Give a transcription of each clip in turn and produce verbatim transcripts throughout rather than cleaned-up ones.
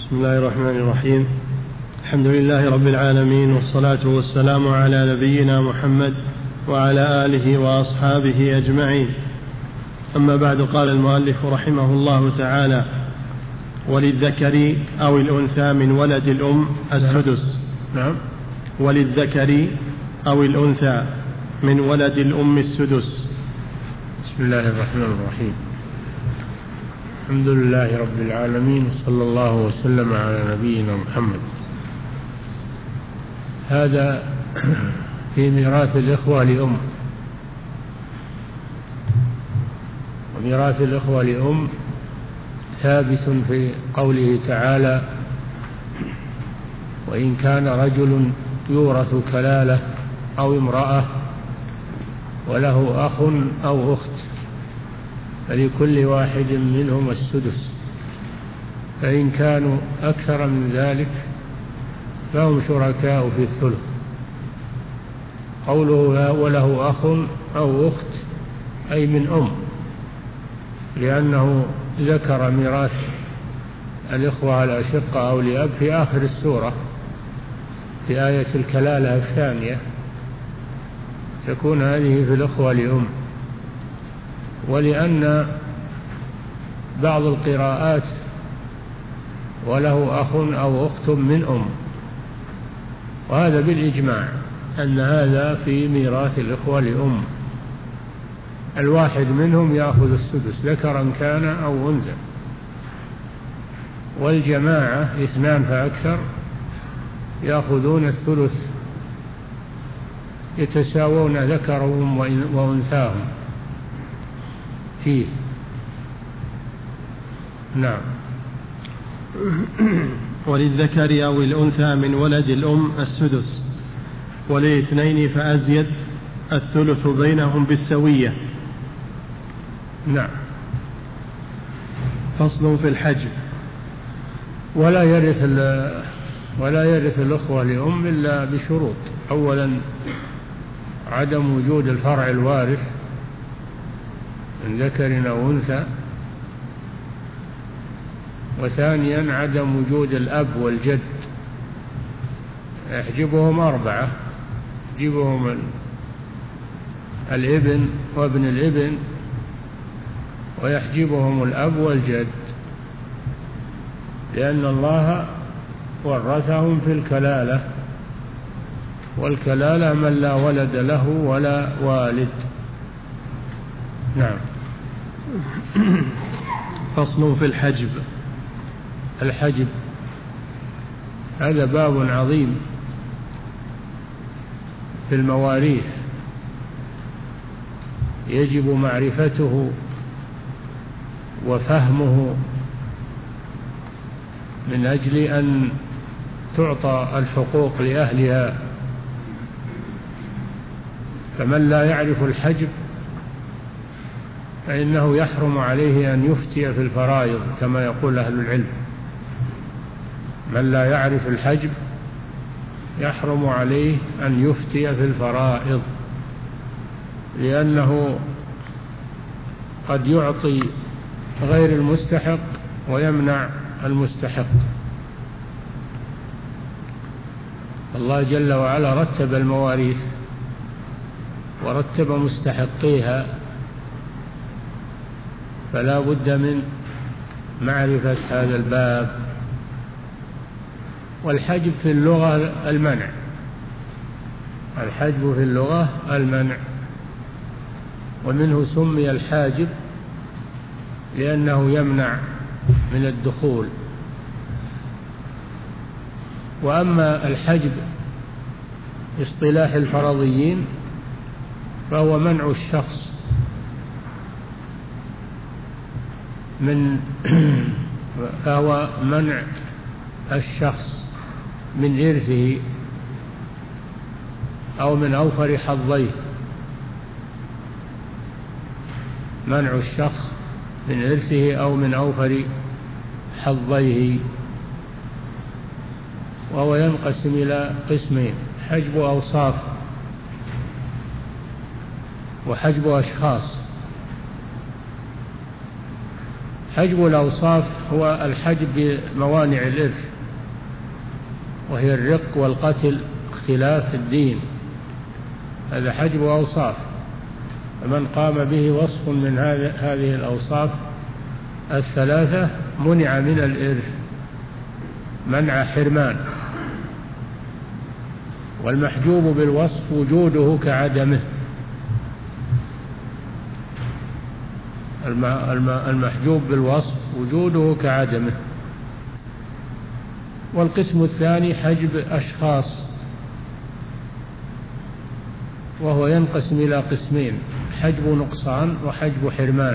بسم الله الرحمن الرحيم. الحمد لله رب العالمين، والصلاة والسلام على نبينا محمد وعلى آله وأصحابه أجمعين. أما بعد، قال المؤلف رحمه الله تعالى: وللذكر أو الأنثى من ولد الأم السدس. نعم. وللذكر أو الأنثى من ولد الأم السدس. بسم الله الرحمن الرحيم. الحمد لله رب العالمين، صلى الله وسلم على نبينا محمد. هذا في ميراث الإخوة لأم. وميراث الإخوة لأم ثابت في قوله تعالى: وإن كان رجل يورث كلالة أو امرأة وله أخ أو أخت فلكل واحد منهما السدس، فإن كانوا أكثر من ذلك فهم شركاء في الثلث. قوله وله أخ أو أخت أي من أم، لأنه ذكر ميراث الإخوة الأشقة أو لأب في آخر السورة في آية الكلالة الثانية، تكون هذه في الإخوة لأم. ولأن بعض القراءات وله أخ أو أخت من أم، وهذا بالإجماع أن هذا في ميراث الإخوة لأم، الواحد منهم يأخذ السدس ذكرا كان أو أنثى. والجماعة اثنان فأكثر يأخذون الثلث، يتساوون ذكرهم وأنثاهم فيه. نعم. وللذكر أو الأنثى من ولد الأم السدس، وللاثنين فأزيد الثلث بينهم بالسوية. نعم. فصل في الحجب. ولا يرث ولا يرث الأخوة لأم إلا بشروط: أولا عدم وجود الفرع الوارث من ذكر أو أنثى، وثانيا عدم وجود الأب والجد. يحجبهم أربعة: يحجبهم الابن وابن الابن، ويحجبهم الأب والجد، لأن الله ورثهم في الكلالة، والكلالة من لا ولد له ولا والد. نعم. فصل في الحجب. الحجب هذا باب عظيم في المواريث، يجب معرفته وفهمه من أجل أن تعطى الحقوق لأهلها. فمن لا يعرف الحجب فإنه يحرم عليه أن يفتي في الفرائض كما يقول أهل العلم. من لا يعرف الحجب يحرم عليه أن يفتي في الفرائض، لأنه قد يعطي غير المستحق ويمنع المستحق. الله جل وعلا رتب المواريث ورتب مستحقيها، فلا بد من معرفة هذا الباب. والحجب في اللغة المنع، الحجب في اللغة المنع، ومنه سمي الحاجب لأنه يمنع من الدخول. وأما الحجب اصطلاح الفرضيين فهو منع الشخص من فهو منع الشخص من إرثه أو من أوفر حظيه. منع الشخص من إرثه أو من أوفر حظيه. وهو ينقسم إلى قسمين: حجب أوصاف وحجب أشخاص. حجب الأوصاف هو الحجب بموانع الإرث، وهي الرق والقتل اختلاف الدين، هذا حجب أوصاف. فمن قام به وصف من هذه الأوصاف الثلاثة منع من الإرث منع حرمان. والمحجوب بالوصف وجوده كعدمه، المحجوب بالوصف وجوده كعدمه. والقسم الثاني حجب أشخاص، وهو ينقسم إلى قسمين: حجب نقصان وحجب حرمان.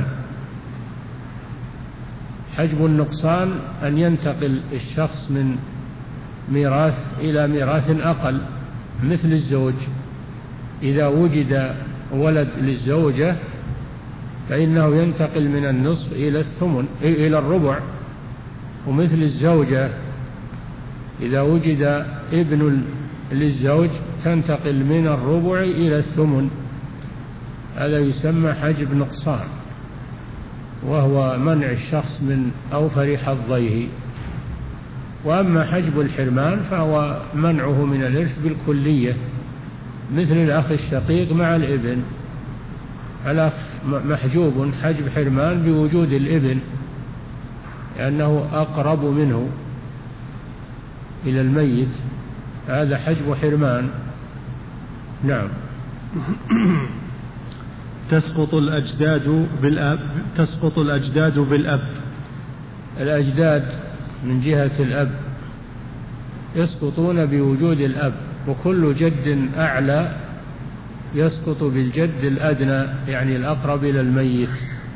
حجب النقصان أن ينتقل الشخص من ميراث إلى ميراث أقل، مثل الزوج، إذا وجد ولد للزوجة فإنه ينتقل من النصف إلى الثمن إلى الربع. ومثل الزوجة إذا وجد ابن للزوج تنتقل من الربع إلى الثمن، هذا يسمى حجب نقصان، وهو منع الشخص من أوفر حظيه. وأما حجب الحرمان فهو منعه من الإرث بالكلية، مثل الأخ الشقيق مع الابن، الأخ محجوب حجب حرمان بوجود الابن لأنه أقرب منه إلى الميت، هذا حجب حرمان. نعم. تسقط الأجداد بالأب تسقط الأجداد بالأب. الأجداد من جهة الأب يسقطون بوجود الأب، وكل جد أعلى يسقط بالجد الأدنى، يعني الأقرب إلى الميت.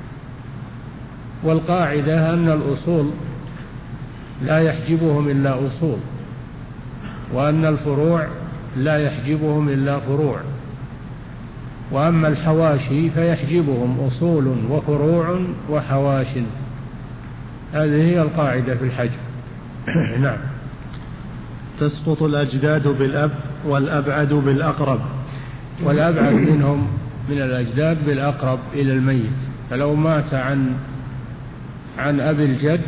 والقاعدة أن الأصول لا يحجبهم إلا أصول، وأن الفروع لا يحجبهم إلا فروع، وأما الحواشي فيحجبهم أصول وفروع وحواش. هذه هي القاعدة في الحجب. نعم. تسقط الأجداد بالأب والأبعد بالأقرب. والأبعد منهم من الأجداد بالأقرب إلى الميت، فلو مات عن عن أبي الجد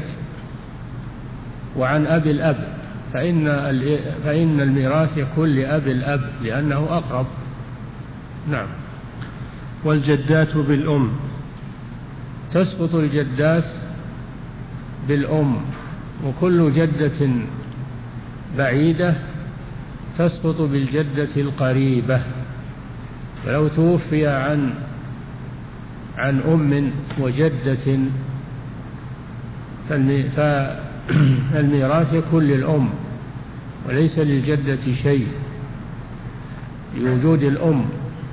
وعن أبي الأب فإن فإن الميراث يكون لأبي الأب لأنه أقرب. نعم. والجدات بالأم. تسقط الجدات بالأم، وكل جدة بعيدة تسقط بالجدة القريبة. فلو توفي عن عن أم وجدة فالميراث يكون للأم وليس للجدة شيء لوجود الأم.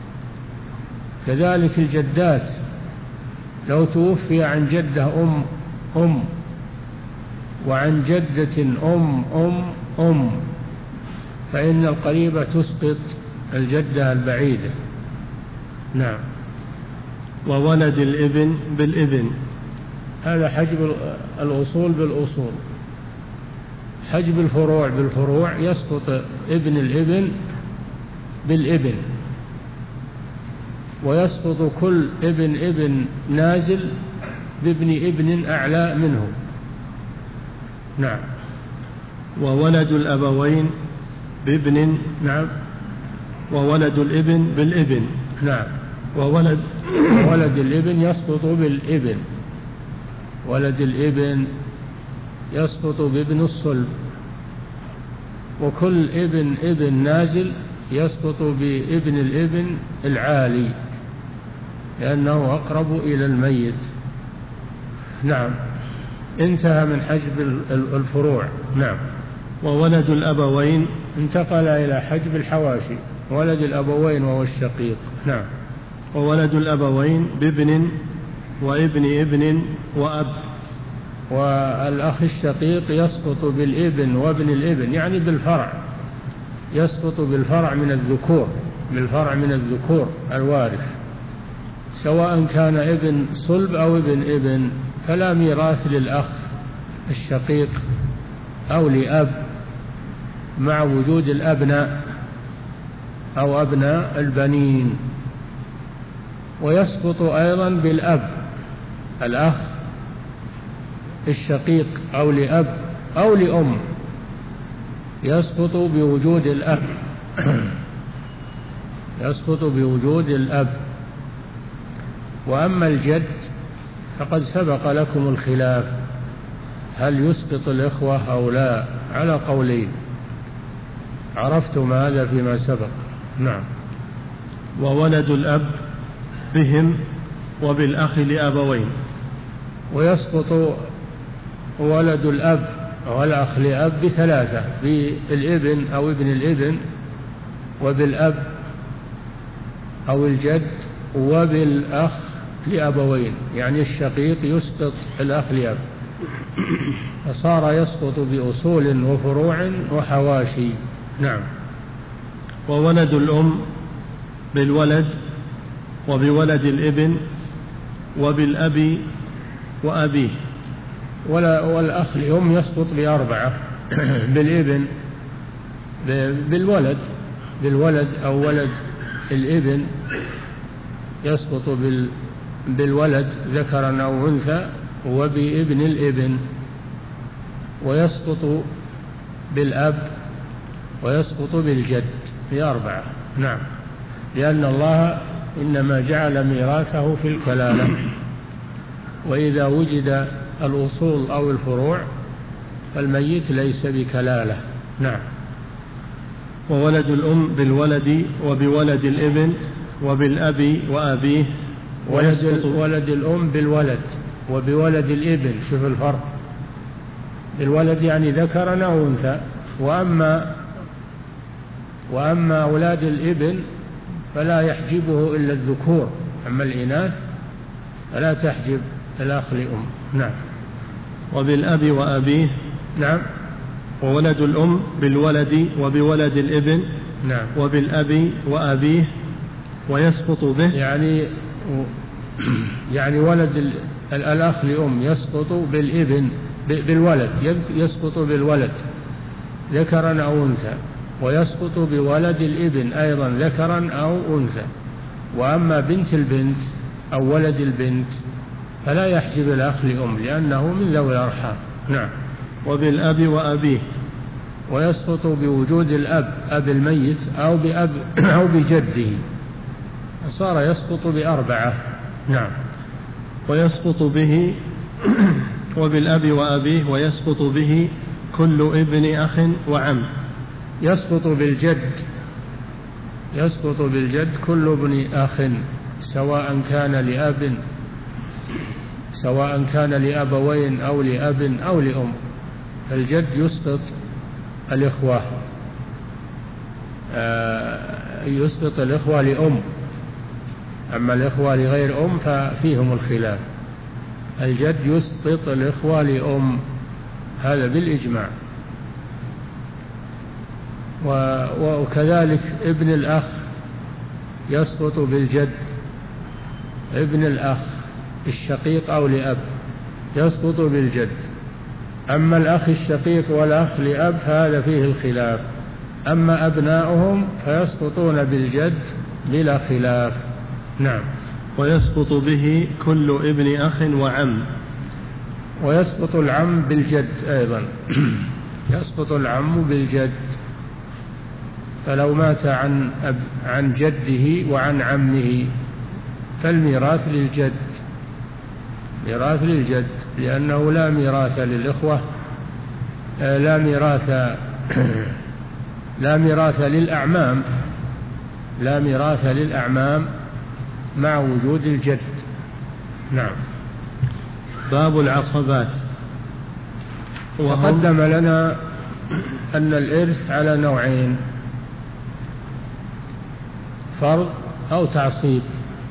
كذلك الجدات، لو توفي عن جدة أم أم وعن جدة أم أم أم فإن القريبة تسقط الجدة البعيدة. نعم. وولد الابن بالابن. هذا حجب الأصول بالأصول. حجب الفروع بالفروع يسقط ابن الابن بالابن، ويسقط كل ابن ابن نازل بابن ابن أعلى منه. نعم. وولد الأبوين بابن. نعم. وولد الابن بالابن. نعم. وولد ولد الابن يسقط بالابن. ولد الابن يسقط بابن الصلب، وكل ابن ابن نازل يسقط بابن الابن العالي لأنه أقرب إلى الميت. نعم. انتهى من حجب الفروع. نعم. وولد الأبوين انتقل إلى حجب الحواشي. ولد الأبوين وهو الشقيق. نعم. وولد الأبوين بابن وابن ابن وأب. والأخ الشقيق يسقط بالابن وابن الابن، يعني بالفرع، يسقط بالفرع من الذكور، بالفرع من الذكور الوارث، سواء كان ابن صلب أو ابن ابن، فلا ميراث للأخ الشقيق أو لأب مع وجود الأبناء أو أبناء البنين. ويسقط أيضا بالأب، الأخ الشقيق أو لأب أو لأم يسقط بوجود الأب يسقط بوجود الأب. وأما الجد فقد سبق لكم الخلاف هل يسقط الإخوة أو لا على قولين، عرفتم هذا فيما سبق. نعم. وولد الأب بهم وبالأخ لأبوين. ويسقط ولد الأب والأخ لأب بثلاثة: بالابن أو ابن الابن، وبالأب أو الجد، وبالأخ لأبوين، يعني الشقيق يسقط الأخ لأب، فصار يسقط بأصول وفروع وحواشي. نعم. وولد الأم بالولد وبولد الابن وبالأب وأبيه. والأخ لأم يسقط بأربعة: بالابن، بالولد بالولد أو ولد الابن يسقط بالولد ذكرا أو أنثى، وبابن الابن، ويسقط بالأب، ويسقط بالجد بأربعة. نعم. لأن الله إنما جعل ميراثه في الكلالة، وإذا وجد الأصول أو الفروع فالميت ليس بكلالة. نعم. وولد الأم بالولد وبولد الابن وبالأب وأبيه. ولد, ولد الأم بالولد وبولد الابن، شوف الفرق، بالولد يعني ذكرا أو أنثى. وأما وأما أولاد الابن فلا يحجبه إلا الذكور، أما الإناث فلا تحجب الأخ لأم. نعم. وبالأب وأبيه. نعم. وولد الأم بالولد وبولد الابن. نعم. وبالأب وأبيه ويسقط به، يعني يعني ولد الأخ لأم يسقط بالابن بالولد، يسقط بالولد ذكرا أو أنثى، ويسقط بولد الابن أيضا ذكرا أو أنثى. وأما بنت البنت أو ولد البنت فلا يحجب الأخ لأم لأنه من ذوي الأرحام. نعم. وبالأب وأبيه. ويسقط بوجود الأب، أب الميت، أو بأب أو بجده، صار يسقط بأربعة. نعم. ويسقط به وبالأب وأبيه ويسقط به كل ابن أخ وعم. يسقط بالجد يسقط بالجد كل ابن أخ، سواء كان لأب سواء كان لأبوين أو لأب أو لأم. الجد يسقط الإخوة يسقط الإخوة لأم، أما الإخوة لغير أم ففيهم الخلاف. الجد يسقط الإخوة لأم، هذا بالإجماع. وكذلك ابن الأخ يسقط بالجد، ابن الأخ الشقيق أو لأب يسقط بالجد. أما الأخ الشقيق والأخ لأب فهذا فيه الخلاف، أما أبناؤهم فيسقطون بالجد بلا خلاف. نعم. ويسقط به كل ابن أخ وعم. ويسقط العم بالجد أيضا يسقط العم بالجد، فلو مات عن أب عن جده وعن عمه فالميراث للجد، ميراث للجد، لأنه لا ميراث للإخوة، لا ميراث لا ميراث للأعمام لا ميراث للأعمام مع وجود الجد. نعم. باب العصبات. وقدم لنا أن الإرث على نوعين: فرض أو تعصيب.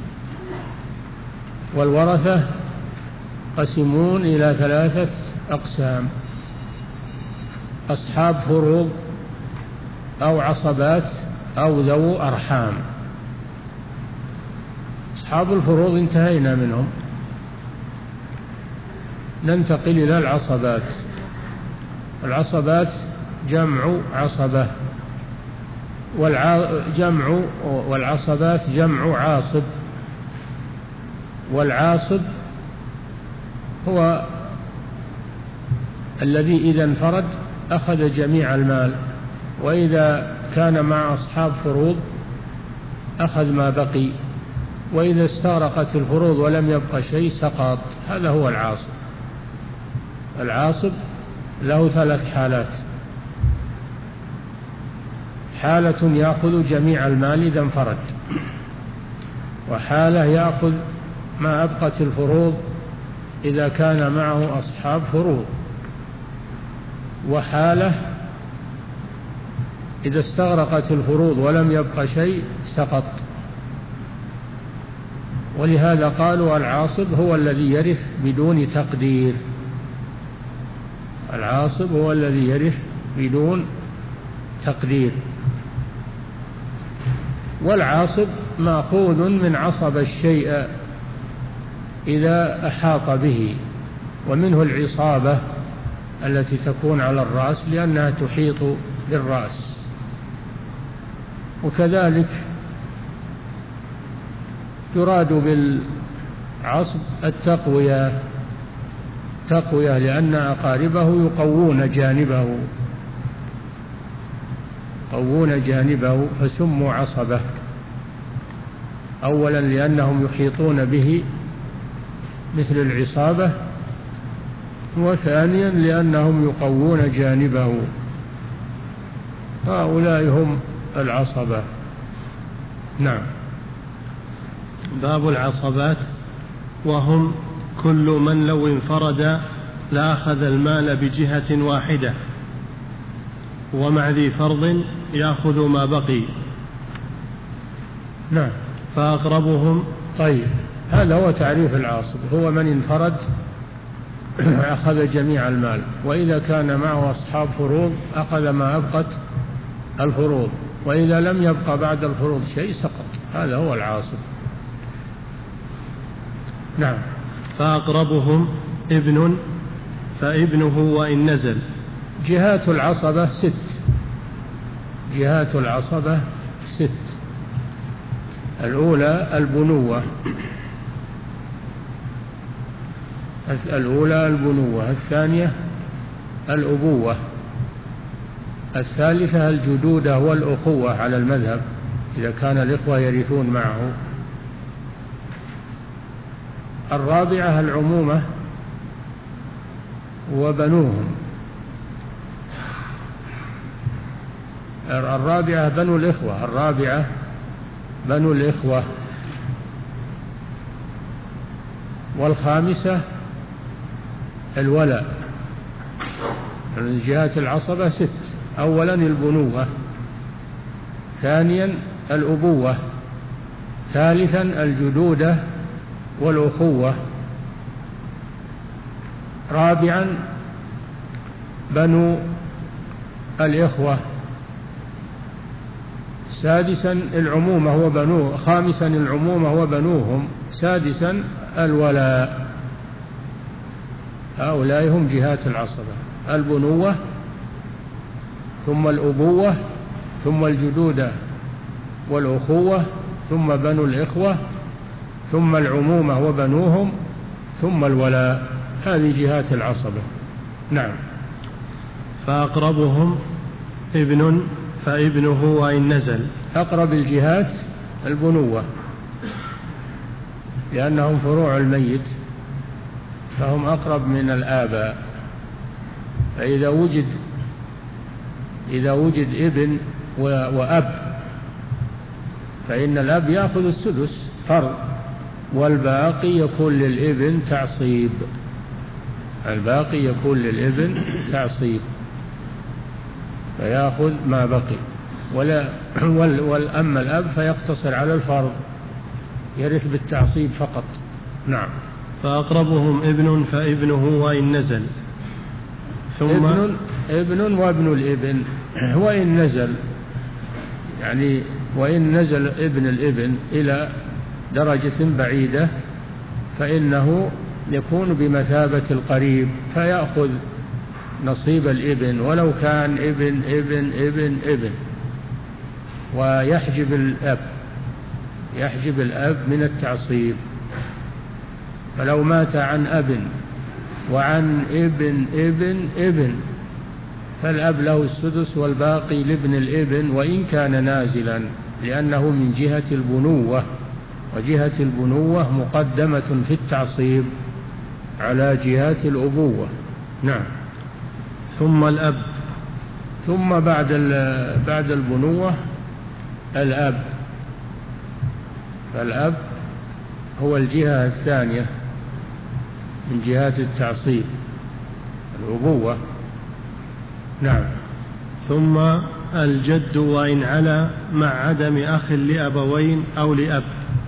والورثة قسمون إلى ثلاثة أقسام: أصحاب فروض أو عصبات أو ذو أرحام. أصحاب الفروض انتهينا منهم، ننتقل إلى العصبات. العصبات جمع عصبة، والجمع والعصبات جمع عاصب. والعاصب هو الذي إذا انفرد أخذ جميع المال، وإذا كان مع أصحاب فروض أخذ ما بقي، وإذا استغرقت الفروض ولم يبق شيء سقط. هذا هو العاصب. العاصب له ثلاث حالات: حالة يأخذ جميع المال إذا انفرد، وحالة يأخذ ما أبقت الفروض إذا كان معه أصحاب فروض، وحالة إذا استغرقت الفروض ولم يبق شيء سقط. ولهذا قالوا العاصب هو الذي يرث بدون تقدير. العاصب هو الذي يرث بدون تقدير. والعاصب مأخوذ من عصب الشيء إذا أحاط به، ومنه العصابة التي تكون على الرأس لأنها تحيط بالرأس. وكذلك يراد بالعصب التقوية، تقوية لأن أقاربه يقوون جانبه يقوون جانبه فسموا عصبة، أولا لأنهم يحيطون به مثل العصابة، وثانيا لأنهم يقوون جانبه. هؤلاء هم العصبة. نعم. باب العصبات، وهم كل من لو انفرد لأخذ المال بجهة واحدة، ومع ذي فرض يأخذ ما بقي. نعم. فأقربهم. طيب، هذا هو تعريف العاصب: هو من انفرد أخذ جميع المال، وإذا كان معه أصحاب فروض أخذ ما أبقت الفروض، وإذا لم يبقى بعد الفروض شيء سقط. هذا هو العاصب. نعم. فأقربهم ابن فابنه وإن نزل. جهات العصبة ست. جهات العصبة ست. الأولى البنوة الأولى البنوة الثانية الأبوة، الثالثة الجدودة والأخوة على المذهب إذا كان الإخوة يرثون معه، الرابعة العمومة وبنوهم، الرابعة بنو الإخوة الرابعة بنو الإخوة والخامسة الولاء. من جهات العصبة ست: أولا البنوة، ثانيا الأبوة، ثالثا الجدودة والأخوة، رابعا بنو الإخوة، سادسا العمومة وبنوه، خامسا العمومة وبنوهم، سادسا الولاء. هؤلاء هم جهات العصبة: البنوة، ثم الأبوة، ثم الجدودة والأخوة، ثم بنو الإخوة، ثم العمومة وبنوهم، ثم الولاء. هذه جهات العصبة. نعم. فأقربهم ابن فابنه وإن نزل. أقرب الجهات البنوة لأنهم فروع الميت، فهم أقرب من الآباء. فإذا وجد إذا وجد ابن وأب فإن الأب يأخذ السدس فرض، والباقي يكون للابن تعصيب. الباقي يكون للابن تعصيب فيأخذ ما بقي، ولا والأما الأب فيقتصر على الفرض، يرث بالتعصيب فقط. نعم. فأقربهم ابن فابنه وإن نزل. ثم ابن, ابن وابن الابن وإن نزل، يعني وإن نزل ابن الابن إلى درجة بعيدة فإنه يكون بمثابة القريب، فيأخذ نصيب الابن ولو كان ابن ابن ابن ابن، ويحجب الأب يحجب الأب من التعصيب. فلو مات عن أب وعن ابن ابن ابن، فالأب له السدس والباقي لابن الابن وإن كان نازلا، لأنه من جهة البنوة، وجهة البنوة مقدمة في التعصيب على جهة الأبوة. نعم. ثم الأب، ثم بعد بعد البنوة الأب، فالأب هو الجهة الثانية من جهات التعصيب الأبوة. نعم. ثم الجد وإن علا مع عدم أخ لأبوين أو لأب.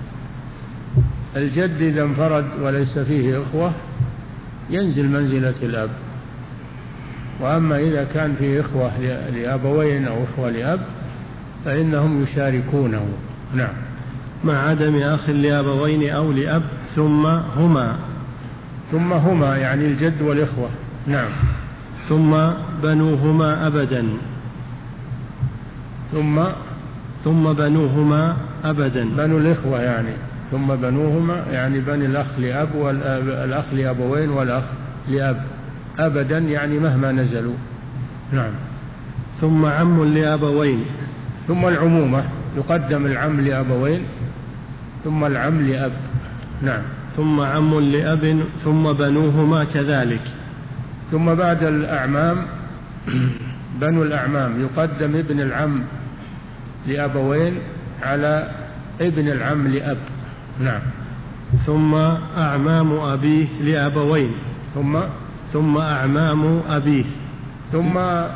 الجد إذا انفرد وليس فيه إخوة ينزل منزلة الأب، وأما إذا كان فيه إخوة لأبوين أو إخوة لأب فإنهم يشاركونه. نعم. مع عدم أخ لأبوين أو لأب. ثم هما، ثم هما يعني الجد والإخوة. نعم. ثم بنوهما أبدا. ثم ثم بنوهما أبدا، بنو الإخوة يعني، ثم بنوهما يعني بني الأخ لأب والأخ لأبوين والأخ لأب أبدا يعني مهما نزلوا. نعم. ثم عم لأبوين. ثم العمومة، يقدم العم لأبوين ثم العم لأب. نعم. ثم عم لأب ثم بنوهما كذلك. ثم بعد الأعمام بنو الأعمام، يقدم ابن العم لأبوين على ابن العم لأب. نعم. ثم أعمام أبيه لأبوين. ثم ثم أعمام أبيه. ثم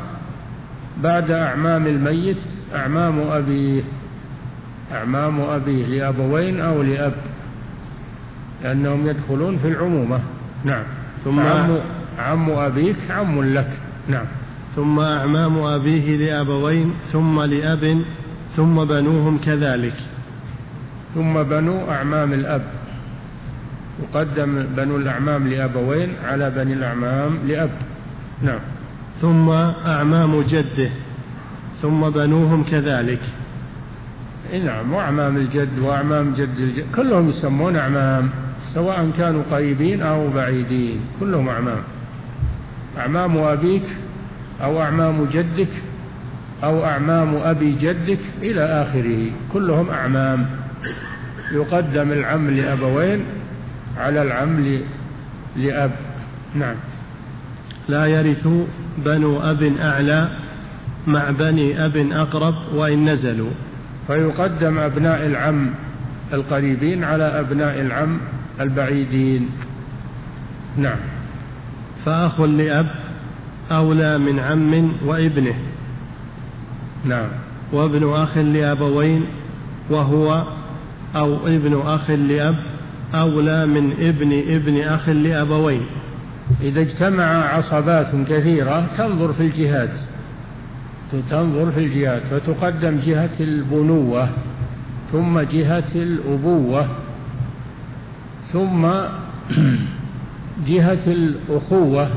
بعد أعمام الميت أعمام أبيه، أعمام أبيه لأبوين أو لأب، لأنهم يدخلون في العمومة. نعم. ثم عم, عم أبيك عم لك. نعم. ثم أعمام أبيه لأبوين ثم لأب ثم بنوهم كذلك. ثم بنو أعمام الأب، يقدم بنو الأعمام لأبوين على بني الأعمام لأب. نعم. ثم أعمام جده ثم بنوهم كذلك. نعم. وأعمام الجد وأعمام جد الجد كلهم يسمون أعمام، سواء كانوا قريبين أو بعيدين كلهم أعمام. أعمام أبيك أو أعمام جدك أو أعمام أبي جدك إلى آخره كلهم أعمام، يقدم العم لأبوين على العم لأب. نعم. لا يرث بنو أب أعلى مع بني أب أقرب وإن نزلوا، فيقدم أبناء العم القريبين على أبناء العم البعيدين. نعم. فأخ لأب أولى من عم وابنه. نعم. وابن أخ لأبوين وهو أو ابن أخ لأب أولى من ابن ابن أخ لأبوين. إذا اجتمع عصبات كثيرة تنظر في الجهات، تنظر في الجهات فتقدم جهة البنوة ثم جهة الأبوة ثم جهة الأخوة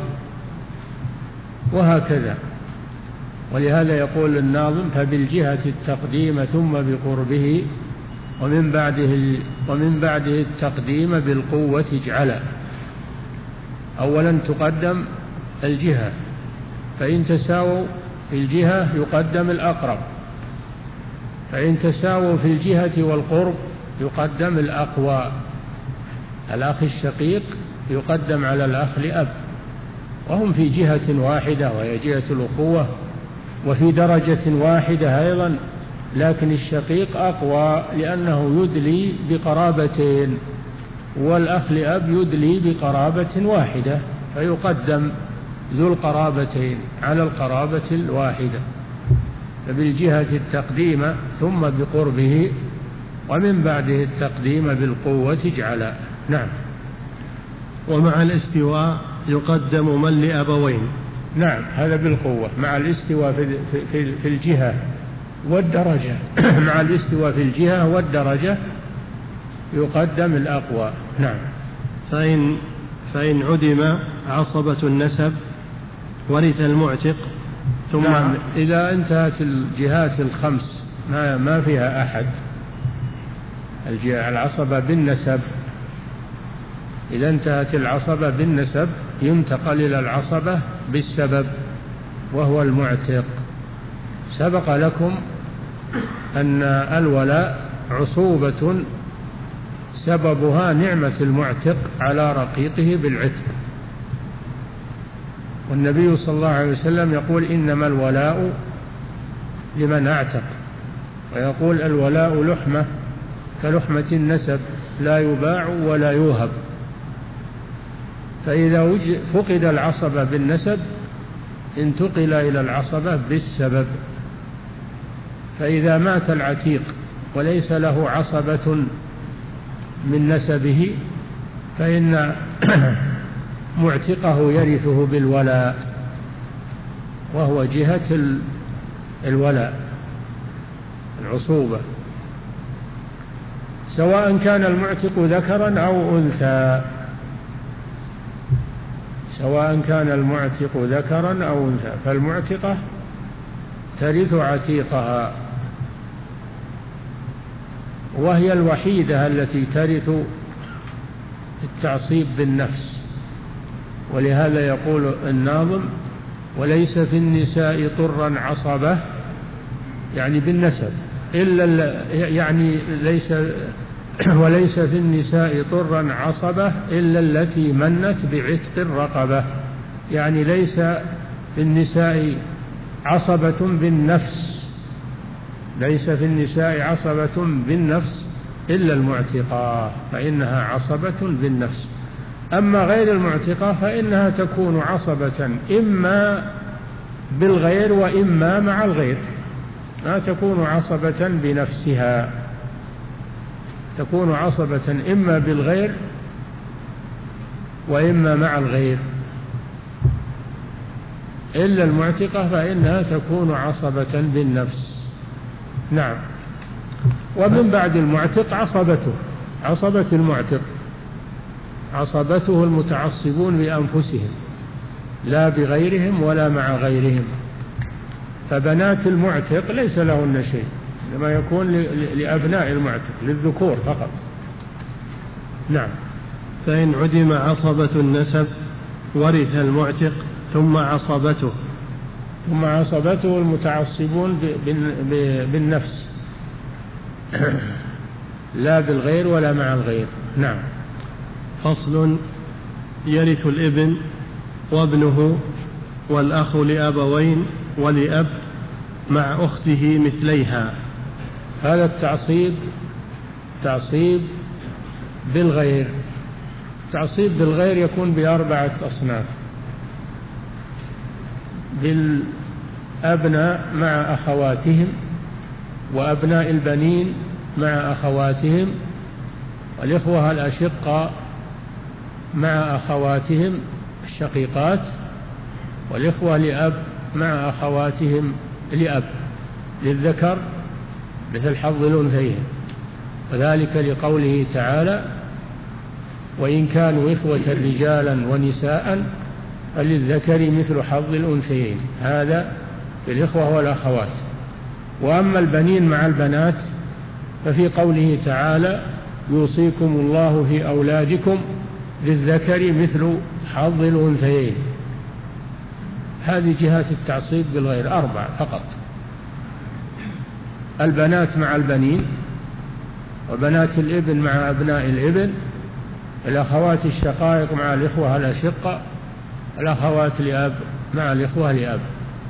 وهكذا. ولهذا يقول الناظم: فبالجهة التقديم ثم بقربه ومن بعده ومن بعده التقديم بالقوة اجعلا. أولا تقدم الجهة، فإن تساووا في الجهة يقدم الأقرب، فإن تساووا في الجهة والقرب يقدم الأقوى. الأخ الشقيق يقدم على الأخ لأب، وهم في جهة واحدة وهي جهة الأخوة، وفي درجة واحدة أيضا، لكن الشقيق أقوى لأنه يدلي بقرابتين، والأخ لأب يدلي بقرابة واحدة، فيقدم ذو القرابتين على القرابة الواحدة. فبالجهة التقديم ثم بقربه ومن بعده التقديم بالقوة اجعلا. نعم. ومع الاستواء يقدم من لأبوين. نعم، هذا بالقوة مع الاستواء في, في, في الجهة والدرجة مع الاستواء في الجهة والدرجة يقدم الأقوى. نعم. فإن, فإن عدم عصبة النسب ورث المعتق ثم نعم. إذا انتهت الجهات الخمس ما, ما فيها أحد، العصبة بالنسب، إذا انتهت العصبة بالنسب ينتقل إلى العصبة بالسبب وهو المعتق. سبق لكم أن الولاء عصوبة سببها نعمة المعتق على رقيقه بالعتق، والنبي صلى الله عليه وسلم يقول إنما الولاء لمن اعتق، ويقول الولاء لحمة كلحمة النسب لا يباع ولا يوهب. فإذا فقد العصبة بالنسب انتقل إلى العصبة بالسبب. فإذا مات العتيق وليس له عصبة من نسبه فإن معتقه يرثه بالولاء، وهو جهة الولاء العصوبة، سواء كان المعتق ذكرا أو أنثى، سواء كان المعتق ذكرا أو أنثى، فالمعتقة ترث عتيقها، وهي الوحيدة التي ترث التعصيب بالنفس. ولهذا يقول الناظم: وليس في النساء طرا عصبة، يعني بالنسب، إلا يعني ليس وليس في النساء طرا عصبة إلا التي منت بعتق الرقبة، يعني ليس في النساء عصبة بالنفس، ليس في النساء عصبة بالنفس إلا المعتقة فإنها عصبة بالنفس. أما غير المعتقة فإنها تكون عصبة إما بالغير وإما مع الغير، لا تكون عصبة بنفسها، تكون عصبة إما بالغير وإما مع الغير. إلا المعتقة فإنها تكون عصبة بالنفس. نعم. ومن بعد المعتق عصبته، عصبة المعتق عصبته المتعصبون بأنفسهم لا بغيرهم ولا مع غيرهم. فبنات المعتق ليس لهن شيء، لما يكون لأبناء المعتق للذكور فقط. نعم. فإن عدم عصبة النسب ورث المعتق ثم عصبته ثم عصبته المتعصبون بالنفس لا بالغير ولا مع الغير. نعم. فصل: يرث الابن وابنه والأخ لأبوين ولأب مع أخته مثليها. هذا التعصيب تعصيب بالغير. تعصيب بالغير يكون بأربعة أصناف: بالأبناء مع أخواتهم، وأبناء البنين مع أخواتهم، والإخوة الأشقاء مع أخواتهم الشقيقات، والإخوة لأب مع أخواتهم لأب، للذكر مثل حظ الأنثيين، وذلك لقوله تعالى: وإن كانوا إخوة رجالا ونساء فللذكر مثل حظ الأنثيين. هذا في الإخوة والأخوات. وأما البنين مع البنات ففي قوله تعالى: يوصيكم الله في أولادكم للذكر مثل حظ الأنثيين. هذه جهات التعصيب بالغير أربع فقط: البنات مع البنين، وبنات الابن مع أبناء الابن، الأخوات الشقائق مع الإخوة الأشقة، الأخوات لأب مع الإخوة لأب.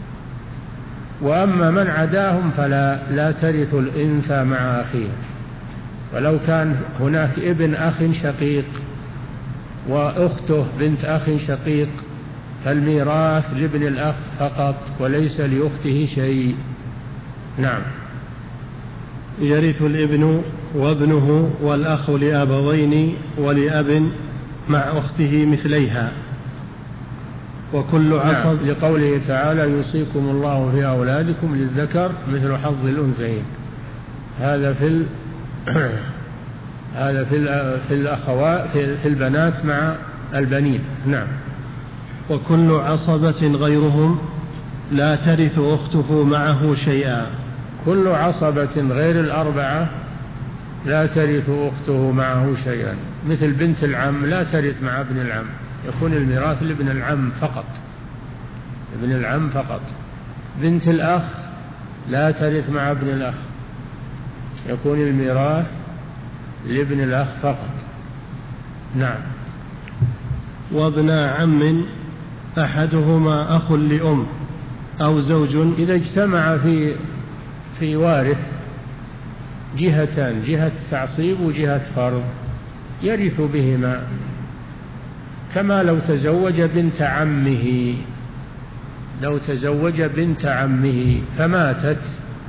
وأما من عداهم فلا لا ترث الأنثى مع أخيها. ولو كان هناك ابن أخ شقيق وأخته بنت أخ شقيق فالميراث لابن الأخ فقط وليس لأخته شيء. نعم. يرث الابن وابنه والأخ لأبوين ولأب مع أخته مثليها. وكل عصب. نعم. لقوله تعالى: يوصيكم الله في أولادكم للذكر مثل حظ الأنثيين. هذا في ال... هذا في ال... في الأخوات في البنات مع البنين. نعم. وكل عصبة غيرهم لا ترث أخته معه شيئا. كل عصبة غير الأربعة لا ترث أخته معه شيئا، مثل بنت العم لا ترث مع ابن العم، يكون الميراث لابن العم فقط، ابن العم فقط. بنت الأخ لا ترث مع ابن الأخ، يكون الميراث لابن الأخ فقط. نعم. وابن عم أحدهما أخ لأم أو زوج، إذا اجتمع في في وارث جهتان، جهة تعصيب وجهة فرض، يرث بهما، كما لو تزوج بنت عمه، لو تزوج بنت عمه فماتت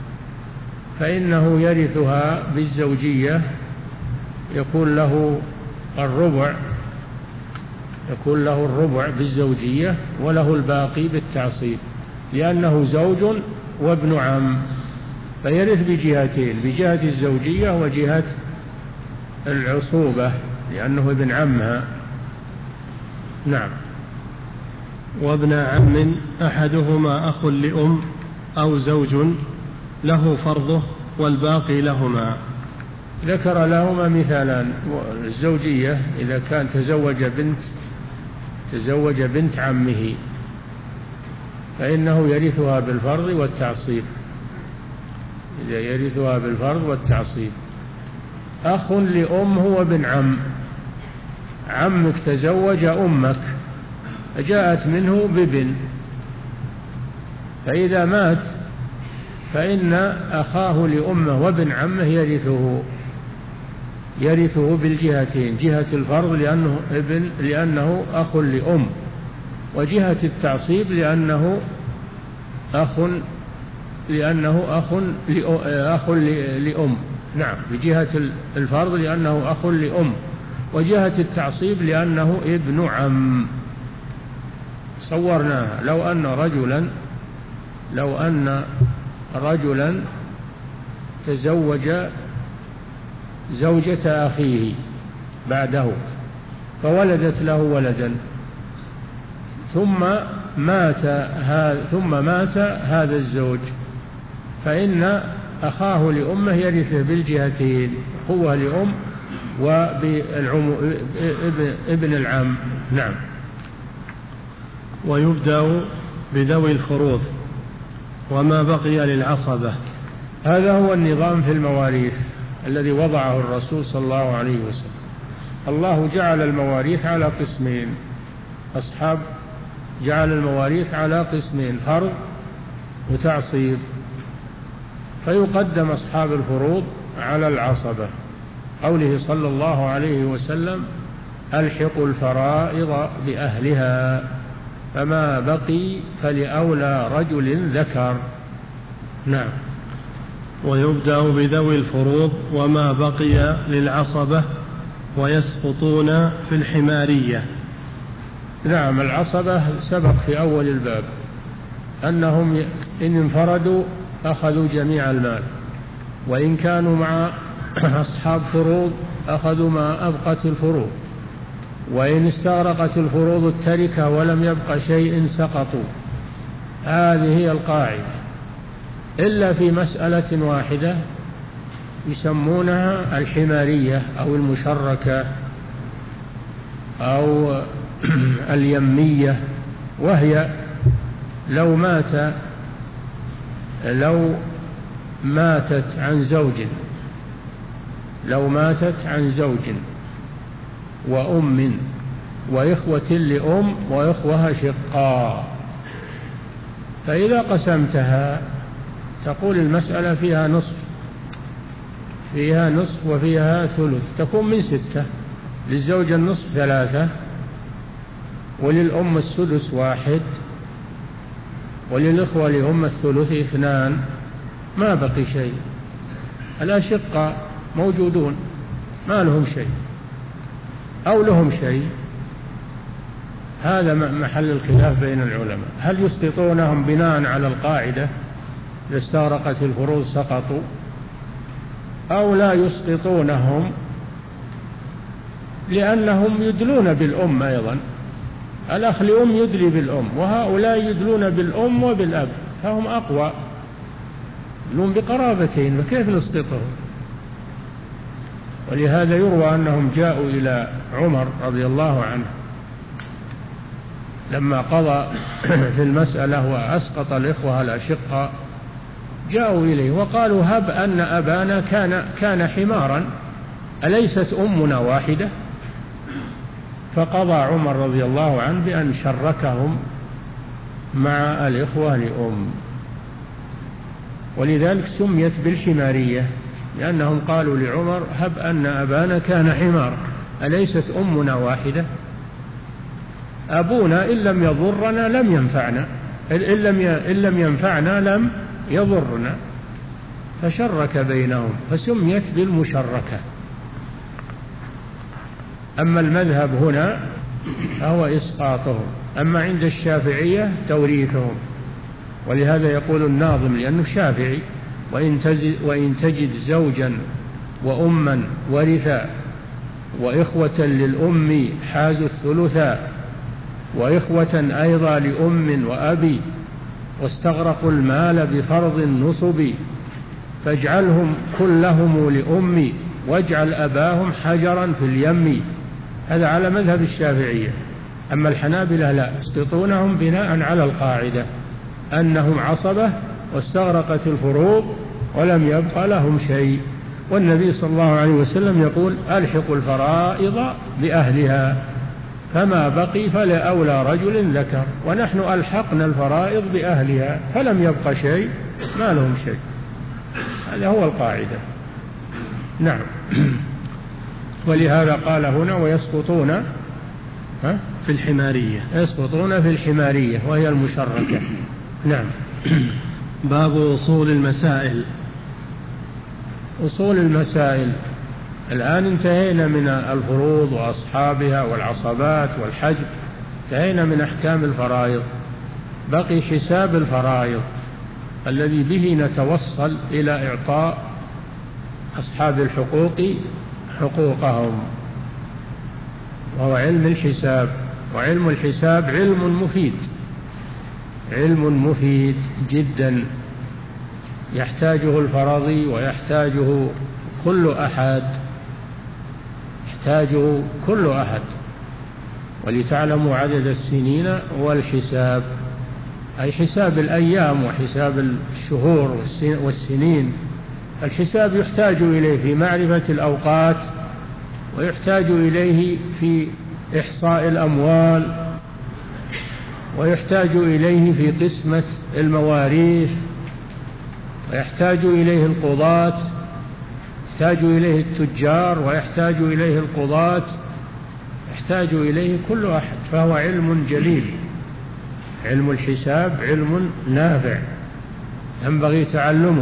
فإنه يرثها بالزوجية، يكون له الربع، يكون له الربع بالزوجية وله الباقي بالتعصيب، لأنه زوج وابن عم، فيرث بجهتين، بجهة الزوجية وجهة العصوبة لأنه ابن عمها. نعم. وابن عم أحدهما أخ لأم أو زوج له فرضه والباقي لهما. ذكر لهما مثالان: الزوجية إذا كان تزوج بنت تزوج بنت عمه فإنه يرثها بالفرض والتعصيب، إذا يرثها بالفرض والتعصيب. أخ لأم هو ابن عم، عمك تزوج أمك فجاءت منه بابن، فإذا مات فإن أخاه لأمه وابن عمه يرثه، يرثه بالجهتين، جهة الفرض لأنه ابن لأنه أخ لأم، وجهة التعصيب لأنه أخ لأنه أخ أخ لأم. نعم، بجهة الفرض لأنه أخ لأم، وجهة التعصيب لأنه ابن عم. صورناها: لو أن رجلا لو أن رجلا تزوج زوجة أخيه بعده فولدت له ولدا، ثم مات هذا ثم مات هذا الزوج، فإن أخاه لأمه يرثه بالجهتين، أخوه لأم وابن العم. نعم. ويبدأ بذوي الفروض وما بقي للعصبة. هذا هو النظام في المواريث الذي وضعه الرسول صلى الله عليه وسلم. الله جعل المواريث على قسمين، أصحاب جعل المواريث على قسمين: فرض وتعصيب، فيقدم أصحاب الفروض على العصبة، قوله صلى الله عليه وسلم: ألحقوا الفرائض بأهلها فما بقي فلأولى رجل ذكر. نعم. ويبدأ بذوي الفروض وما بقي للعصبة ويسقطون في الحمارية. نعم، العصبة سبق في أول الباب أنهم إن انفردوا أخذوا جميع المال، وإن كانوا مع أصحاب فروض أخذوا ما أبقت الفروض، وإن استغرقت الفروض التركة ولم يبق شيء سقطوا. هذه هي القاعدة، إلا في مسألة واحدة يسمونها الحمارية أو المشركة أو اليمية، وهي لو مات لو ماتت عن زوج لو ماتت عن زوج وأم وإخوة لأم وإخوها شقاء، فإذا قسمتها تقول المسألة فيها نصف فيها نصف وفيها ثلث، تكون من ستة، للزوج النصف ثلاثة، وللأم السدس واحد، وللإخوة لأم الثلث اثنان، ما بقي شيء. الأشقاء موجودون ما لهم شيء أو لهم شيء، هذا محل الخلاف بين العلماء، هل يسقطونهم بناء على القاعدة إذا استغرقت الفروض سقطوا، أو لا يسقطونهم لأنهم يدلون بالأم أيضا، الأخ لأم يدلي بالأم، وهؤلاء يدلون بالأم وبالأب، فهم أقوى، يدلون بقرابتين، فكيف نسقطهم؟ ولهذا يروى أنهم جاءوا إلى عمر رضي الله عنه لما قضى في المسألة وأسقط الإخوة الأشقاء جاءوا إليه وقالوا هب أن أبانا كان, كان حمارا أليست أمنا واحدة؟ فقضى عمر رضي الله عنه بأن شركهم مع الإخوة لأم، ولذلك سميت بالحمارية، لأنهم قالوا لعمر هب أن أبانا كان حمار أليست أمنا واحدة؟ أبونا إن لم يضرنا لم ينفعنا، إن لم ينفعنا لم يضرنا، فشرك بينهم فسميت بالمشركة. أما المذهب هنا فهو إسقاطهم، أما عند الشافعية توريثهم، ولهذا يقول الناظم لأنه شافعي وإن تجد, وإن تجد زوجا وأما ورثا وإخوة للأم حازوا الثلثا وإخوة أيضا لأم وأبي واستغرقوا المال بفرض النصب فاجعلهم كلهم لأمي واجعل أباهم حجرا في اليم. هذا على مذهب الشافعية. أما الحنابلة لا، يسقطونهم بناء على القاعدة أنهم عصبة واستغرقت الفروض ولم يبقى لهم شيء، والنبي صلى الله عليه وسلم يقول ألحقوا الفرائض بأهلها فما بقي فلأولى رجل ذكر، ونحن ألحقنا الفرائض بأهلها فلم يبق شيء ما لهم شيء. هذا هو القاعدة. نعم. ولهذا قال هنا ويسقطون ها؟ في الحمارية، يسقطون في الحمارية وهي المشركة. نعم. باب أصول المسائل. أصول المسائل. الآن انتهينا من الفروض وأصحابها والعصبات والحجب، انتهينا من أحكام الفرائض، بقي حساب الفرائض الذي به نتوصل إلى إعطاء أصحاب الحقوق حقوقهم، وهو علم الحساب. وعلم الحساب علم مفيد، علم مفيد جدا يحتاجه الفرضي ويحتاجه كل أحد، يحتاجه كل أحد. ولتعلموا عدد السنين والحساب، أي حساب الأيام وحساب الشهور والسنين. الحساب يحتاج إليه في معرفة الأوقات، ويحتاج إليه في إحصاء الأموال، ويحتاج إليه في قسمة المواريث، ويحتاج إليه القضاة، يحتاج إليه التجار، ويحتاج إليه القضاة، يحتاج إليه كل أحد. فهو علم جليل، علم الحساب علم نافع ينبغي تعلمه.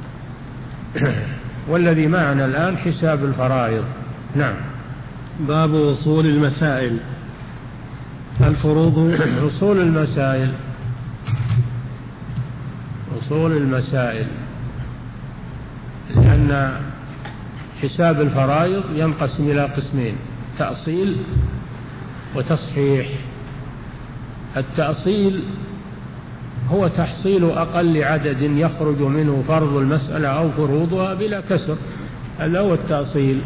والذي معنا الآن حساب الفرائض. نعم. باب أصول المسائل. الفروض. أصول المسائل. أصول المسائل، لأن حساب الفرائض ينقسم إلى قسمين: تأصيل وتصحيح. التأصيل هو تحصيل أقل عدد يخرج منه فرض المسألة أو فروضها بلا كسر، هذا هو التأصيل.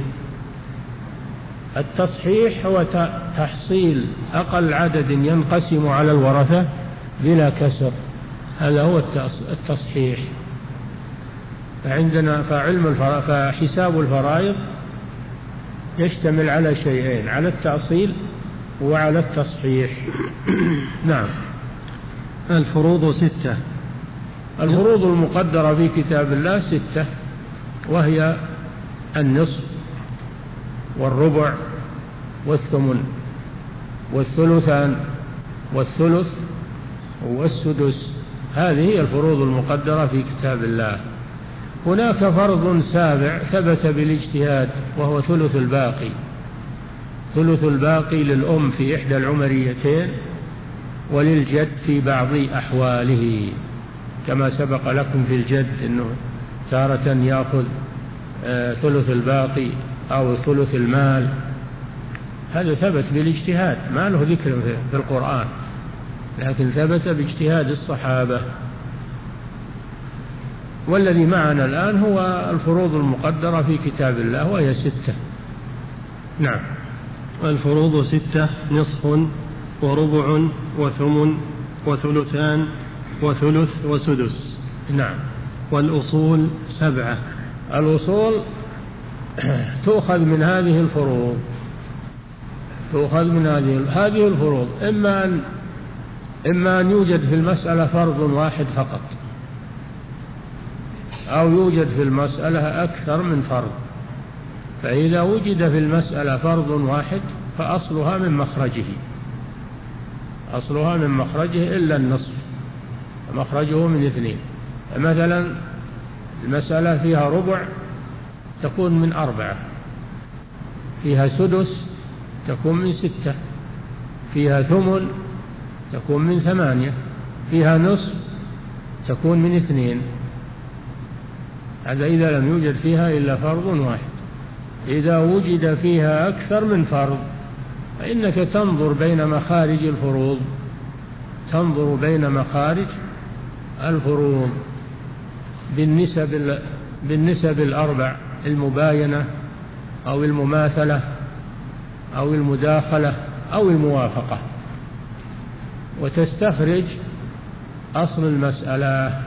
التصحيح هو تحصيل أقل عدد ينقسم على الورثة بلا كسر، هذا هو التصحيح. فعندنا فعلم الفرائض فحساب الفرائض يشتمل على شيئين: على التأصيل وعلى التصحيح. نعم. الفروض ستة. الفروض المقدرة في كتاب الله ستة، وهي النصف والربع والثمن والثلثان والثلث والسدس. هذه هي الفروض المقدرة في كتاب الله. هناك فرض سابع ثبت بالاجتهاد وهو ثلث الباقي. ثلث الباقي للأم في إحدى العمريتين وللجد في بعض أحواله، كما سبق لكم في الجد أنه تارة يأخذ ثلث الباقي أو ثلث المال. هذا ثبت بالاجتهاد، ما له ذكر في القرآن، لكن ثبت باجتهاد الصحابة. والذي معنا الآن هو الفروض المقدرة في كتاب الله وهي ستة. نعم. الفروض ستة: نصف وربع وثمن وثلثان وثلث وسدس. نعم. والأصول سبعة. الأصول تؤخذ من هذه الفروض، تؤخذ من هذه هذه الفروض إما أن إما أن يوجد في المسألة فرض واحد فقط، أو يوجد في المسألة أكثر من فرض. فإذا وجد في المسألة فرض واحد فأصلها من مخرجه، أصلها من مخرجه إلا النصف، مخرجه من اثنين. مثلا المسألة فيها ربع تكون من أربعة، فيها سدس تكون من ستة، فيها ثمن تكون من ثمانية، فيها نصف تكون من اثنين. هذا إذا لم يوجد فيها إلا فرض واحد. إذا وجد فيها أكثر من فرض فإنك تنظر بين مخارج الفروض، تنظر بين مخارج الفروض بالنسب بالنسب الأربع: المباينة أو المماثلة أو المداخلة أو الموافقة، وتستخرج أصل المسألة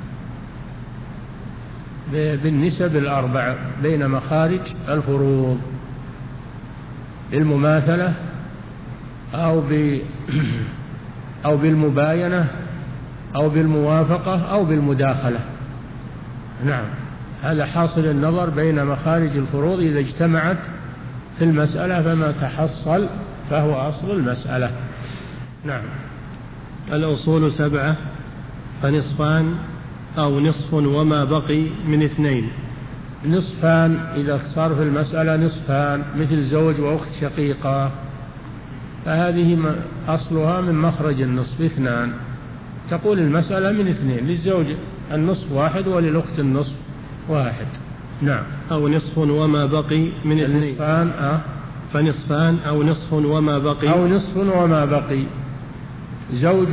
بالنسب الأربع بين مخارج الفروض: بالمماثلة أو ب أو بالمباينة أو بالموافقة أو بالمداخلة. نعم، هذا حاصل النظر بين مخارج الفروض. إذا اجتمعت في المسألة فما تحصل فهو أصل المسألة. نعم. الأصول سبعة، فنصفان أو نصف وما بقي من اثنين. نصفان إذا صار في المسألة نصفان، مثل زوج وأخت شقيقة، فهذه أصلها من مخرج النصف اثنان. تقول المسألة من اثنين، للزوج النصف واحد وللأخت النصف واحد. نعم. أو نصف وما بقي من اثنين. النصفان أه فنصفان أو نصف وما بقي. أو نصف وما بقي. زوج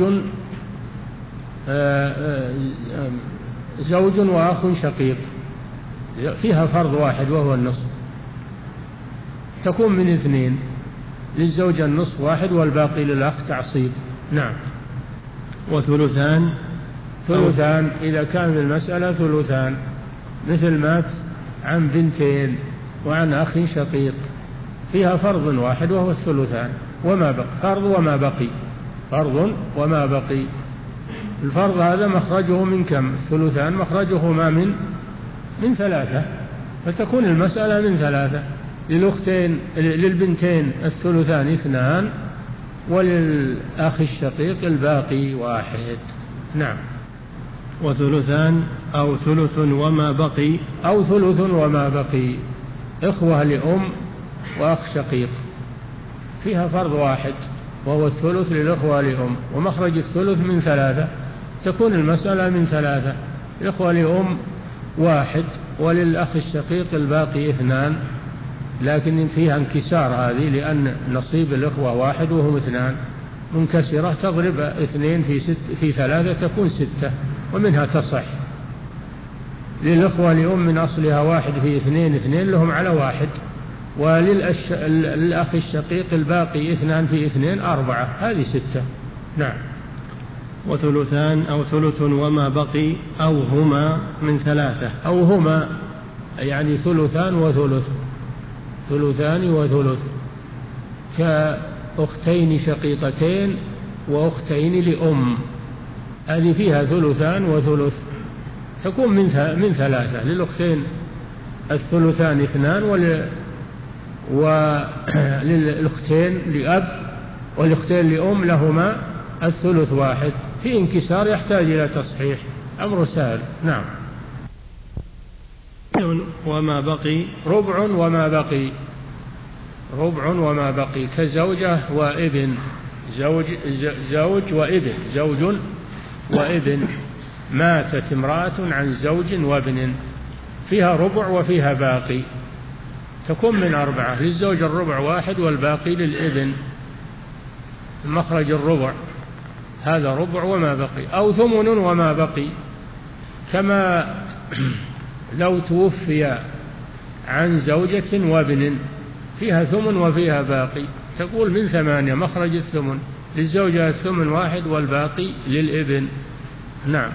آآ آآ زوج وأخ شقيق، فيها فرض واحد وهو النصف، تكون من اثنين، للزوج النصف واحد والباقي للأخ تعصيب. نعم. وثلثان. ثلثان إذا كان في المسألة ثلثان، مثل مات عن بنتين وعن أخ شقيق، فيها فرض واحد وهو الثلثان وما بقي. فرض وما بقي، فرض وما بقي. الفرض هذا مخرجه من كم؟ الثلثان مخرجه ما من من ثلاثة، فتكون المسألة من ثلاثة. للأختين للبنتين الثلثان اثنان، وللأخ الشقيق الباقي واحد. نعم. وثلثان أو ثلث وما بقي. أو ثلث وما بقي، إخوة لأم وأخ شقيق، فيها فرض واحد وهو الثلث للإخوة لأم، ومخرج الثلث من ثلاثة، تكون المسألة من ثلاثة. الإخوة لأم واحد، وللأخ الشقيق الباقي اثنان، لكن فيها انكسار هذه، لأن نصيب الإخوة واحد وهم اثنان، منكسرة تضرب اثنين في ست في ثلاثة تكون ستة، ومنها تصح. للإخوة لأم من أصلها واحد في اثنين، اثنين لهم على واحد، وللأخ الشقيق الباقي اثنان في اثنين أربعة، هذه ستة. نعم. وثلثان أو ثلث وما بقي أو هما من ثلاثة. أو هما يعني ثلثان وثلث، ثلثان وثلث، كأختين شقيقتين وأختين لأم، هذه فيها ثلثان وثلث، تكون من من ثلاثة. للأختين الثلثان اثنان، ول وللأختين لأب والأختين لأم لهما الثلث واحد. في انكسار يحتاج إلى تصحيح، أمر سهل. نعم. وما بقي. ربع وما بقي، ربع وما بقي، كزوجة وابن، زوج زوج وابن، زوج وابن، ماتت امرأة عن زوج وابن، فيها ربع وفيها باقي، تكون من أربعة. للزوج الربع واحد والباقي للابن، مخرج الربع هذا ربع وما بقي. أو ثمن وما بقي، كما لو توفي عن زوجة وابن، فيها ثمن وفيها باقي، تقول من ثمانية، مخرج الثمن للزوجة الثمن واحد والباقي للابن. نعم.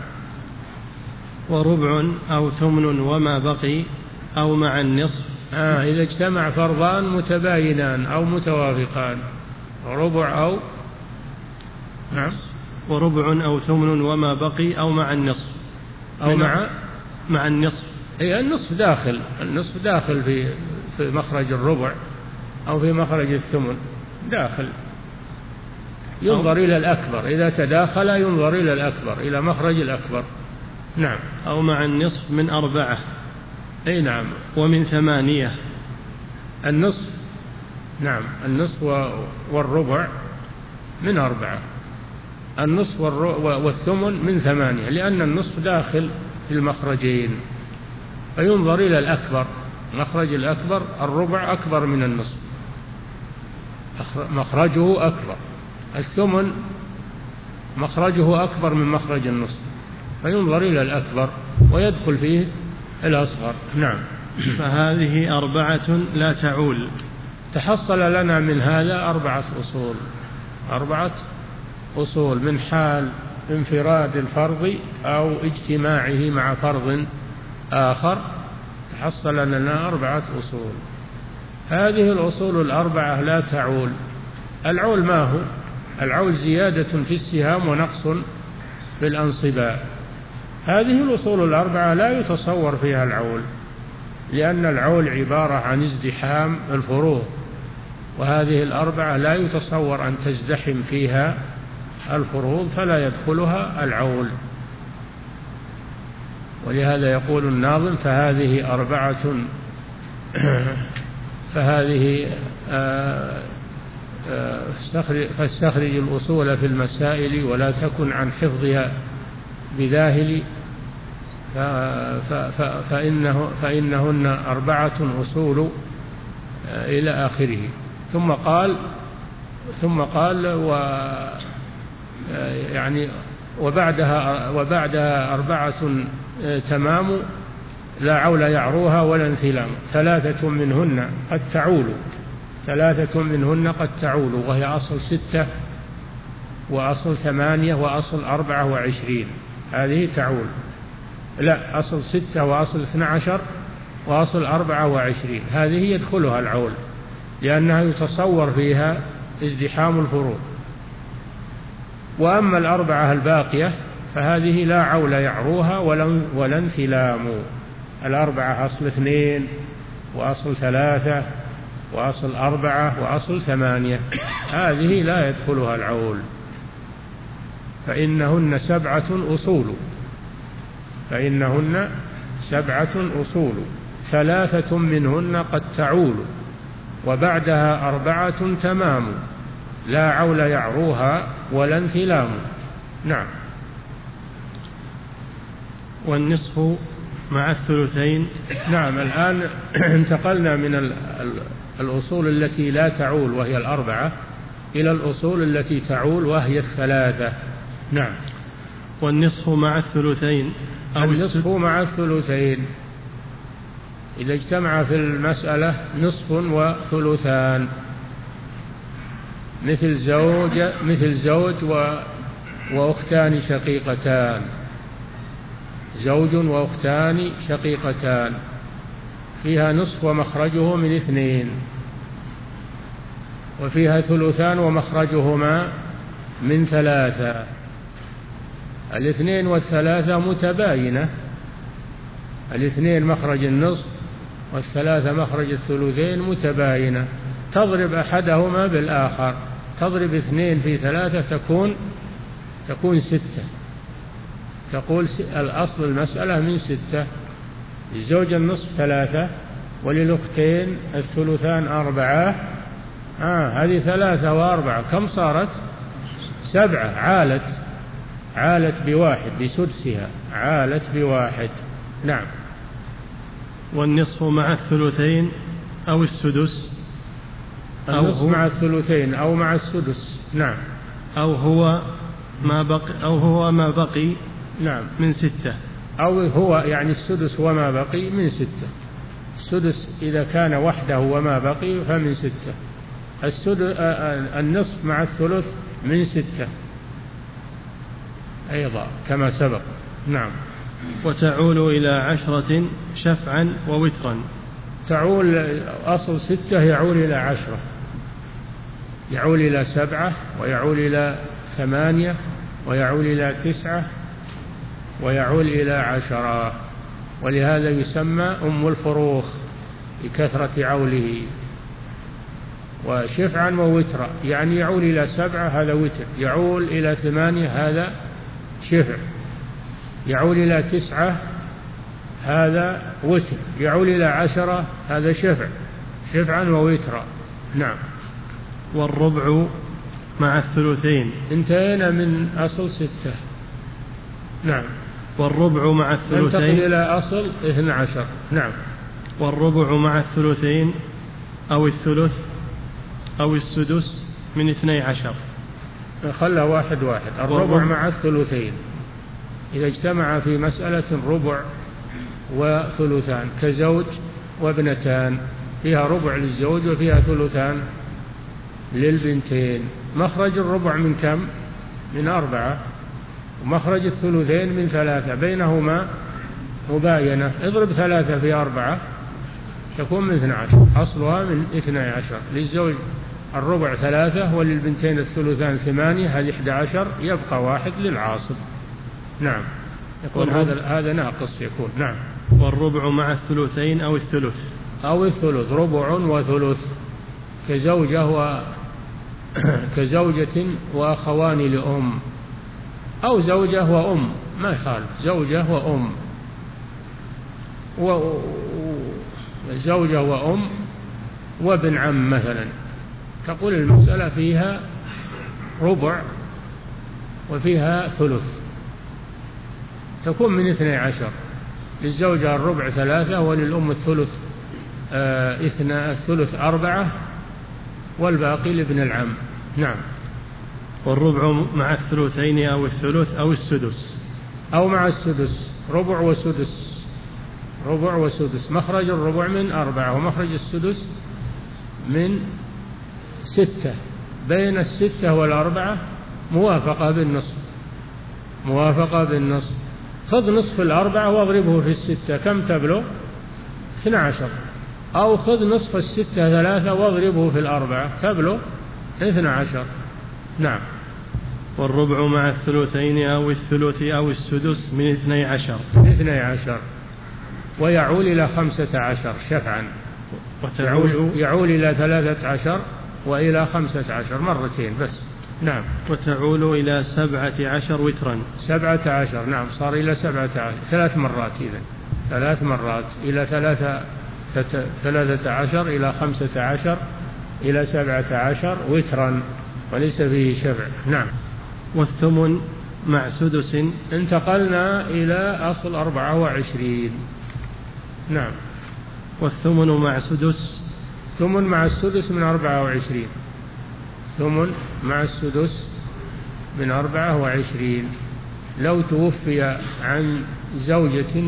وربع أو ثمن وما بقي أو مع النصف. آه إذا اجتمع فرضان متباينان أو متوافقان، ربع أو نعم وربع أو ثمن وما بقي أو مع النصف أو مع مع النصف. أي النصف داخل، النصف داخل في في مخرج الربع أو في مخرج الثمن داخل. ينظر إلى الأكبر، إذا تداخل ينظر إلى الأكبر، إلى مخرج الأكبر. نعم. أو مع النصف من أربعة. أي نعم. ومن ثمانية. النصف نعم النصف والربع من أربعة، النصف والثمن من ثمانية، لأن النصف داخل في المخرجين، فينظر إلى الأكبر، مخرج الأكبر. الربع أكبر من النصف، مخرجه أكبر. الثمن مخرجه أكبر من مخرج النصف، فينظر إلى الأكبر ويدخل فيه الأصغر. نعم. فهذه أربعة لا تعول. تحصل لنا من هذا أربعة أصول، أربعة أصول من حال انفراد الفرض أو اجتماعه مع فرض آخر، تحصل لنا أربعة أصول. هذه الأصول الأربعة لا تعول. العول ما هو؟ العول زيادة في السهام ونقص في الأنصباء. هذه الأصول الأربعة لا يتصور فيها العول، لأن العول عبارة عن ازدحام الفروض، وهذه الأربعة لا يتصور أن تزدحم فيها الفروض، فلا يدخلها العول. ولهذا يقول الناظم: فهذه أربعة فهذه فاستخرج الأصول في المسائل ولا تكن عن حفظها بذاهل، فإنه فإنهن أربعة أصول إلى آخره. ثم قال ثم قال و يعني وبعدها وبعدها أربعة تمام لا عول يعروها ولا انثلام، ثلاثة منهن قد تعول، ثلاثة منهن قد تعول، وهي أصل ستة وأصل ثمانية وأصل أربعة وعشرين، هذه تعول. لا، أصل ستة وأصل اثنى عشر وأصل أربعة وعشرين، هذه يدخلها العول لأنها يتصور فيها ازدحام الفروض. وأما الأربعة الباقية فهذه لا عول يعروها ولا انثلام. الأربعة أصل اثنين وأصل ثلاثة وأصل أربعة وأصل ثمانية، هذه لا يدخلها العول، فإنهن سبعة أصول فإنهن سبعة أصول ثلاثة منهن قد تعول، وبعدها أربعة تمام لا عول يعروها ولا انثلام. نعم. والنصف مع الثلثين. نعم. الآن انتقلنا من الأصول التي لا تعول وهي الأربعة إلى الأصول التي تعول وهي الثلاثة. نعم. والنصف مع الثلثين أو النصف مع الثلثين، إذا اجتمع في المسألة نصف وثلثان، مثل زوج مثل زوج و وأختان شقيقتان، زوج وأختان شقيقتان فيها نصف ومخرجه من اثنين، وفيها ثلثان ومخرجهما من ثلاثة. الاثنين والثلاثة متباينة، الاثنين مخرج النصف والثلاثة مخرج الثلثين متباينة، تضرب أحدهما بالآخر، تضرب اثنين في ثلاثة تكون تكون ستة، تقول الأصل المسألة من ستة. للزوج النصف ثلاثة وللأختين الثلثان أربعة، آه هذه ثلاثة وأربعة كم صارت؟ سبعة. عالت عالت بواحد بسدسها، عالت بواحد. نعم. والنصف مع الثلثين أو السدس، أو النصف مع الثلثين أو مع السدس. نعم. أو هو ما بقي أو هو ما بقي نعم من ستة، أو هو يعني السدس وما بقي من ستة. السدس إذا كان وحده وما بقي فمن ستة. السدس النصف مع الثلث من ستة أيضا كما سبق. نعم. وتعول إلى عشرة شفعا ووترا. تعول أصل ستة يعول إلى عشرة، يعول إلى سبعة، ويعول إلى ثمانية، ويعول إلى تسعة، ويعول إلى عشرة، ولهذا يسمى أم الفروخ لكثرة عوله. وشفعا ووترا يعني يعول إلى سبعة هذا وتر، يعول إلى ثمانية هذا شفع، يعول إلى تسعة هذا وتر، يعول إلى عشرة هذا شفع، شفعا ووترا. نعم. والربع مع الثلثين. انتهينا من أصل ستة. نعم. والربع مع الثلثين. ننتقل إلى أصل اثنى عشر. نعم. والربع مع الثلثين أو الثلث أو السدس من اثني عشر. خلى واحد واحد. الربع مع الثلثين إذا اجتمع في مسألة ربع وثلثان كزوج وابنتان، فيها ربع للزوج وفيها ثلثان للبنتين. مخرج الربع من كم؟ من أربعة، ومخرج الثلثين من ثلاثة، بينهما مباينة. اضرب ثلاثة في أربعة تكون من اثنى عشر، أصلها من اثنى عشر. للزوج الربع ثلاثة وللبنتين الثلثان ثمانية، هذه إحدى عشر، يبقى واحد للعاصب. نعم. يكون هذا هذا ناقص يكون. نعم. والربع مع الثلثين أو الثلث أو الثلث، ربع وثلث كزوجة و كزوجة وأخوان لأم، أو زوجة وأم ما يخالف، زوجة وأم وزوجة وأم وابن عم مثلا، تقول المسألة فيها ربع وفيها ثلث، تكون من اثني عشر. للزوجة الربع ثلاثة وللأم الثلث آه اثنى الثلث أربعة والباقي لابن العم. نعم. والربع مع الثلثين أو الثلث أو السدس. أو مع السدس، ربع وسدس، ربع وسدس. مخرج الربع من أربعة ومخرج السدس من ستة، بين الستة والأربعة موافقة بالنصف، موافقة بالنصف. خذ نصف الأربعة واضربه في الستة كم تبلغ؟ اثنى عشر. أو خذ نصف الستة ثلاثة واضربه في الأربعة تبلغ اثنى عشر. نعم. والربع مع الثلثين أو الثلث أو السدس من اثني عشر. اثني عشر. ويعول إلى خمسة عشر شفعا. يعول, يعول إلى ثلاثة عشر وإلى خمسة عشر مرتين بس. نعم. وتعول إلى سبعة عشر وترا. سبعة عشر. نعم. صار إلى سبعة عشر ثلاث مرات إذا ثلاث مرات إلى ثلاثة ثلاثة عشر إلى خمسة عشر إلى سبعة عشر وترا وليس فيه شفع. نعم. والثمن مع سدس. انتقلنا إلى أصل أربعة وعشرين. نعم. والثمن مع سدس. ثمن مع السدس من أربعة وعشرين. ثمن مع السدس من أربعة وعشرين. لو توفي عن زوجة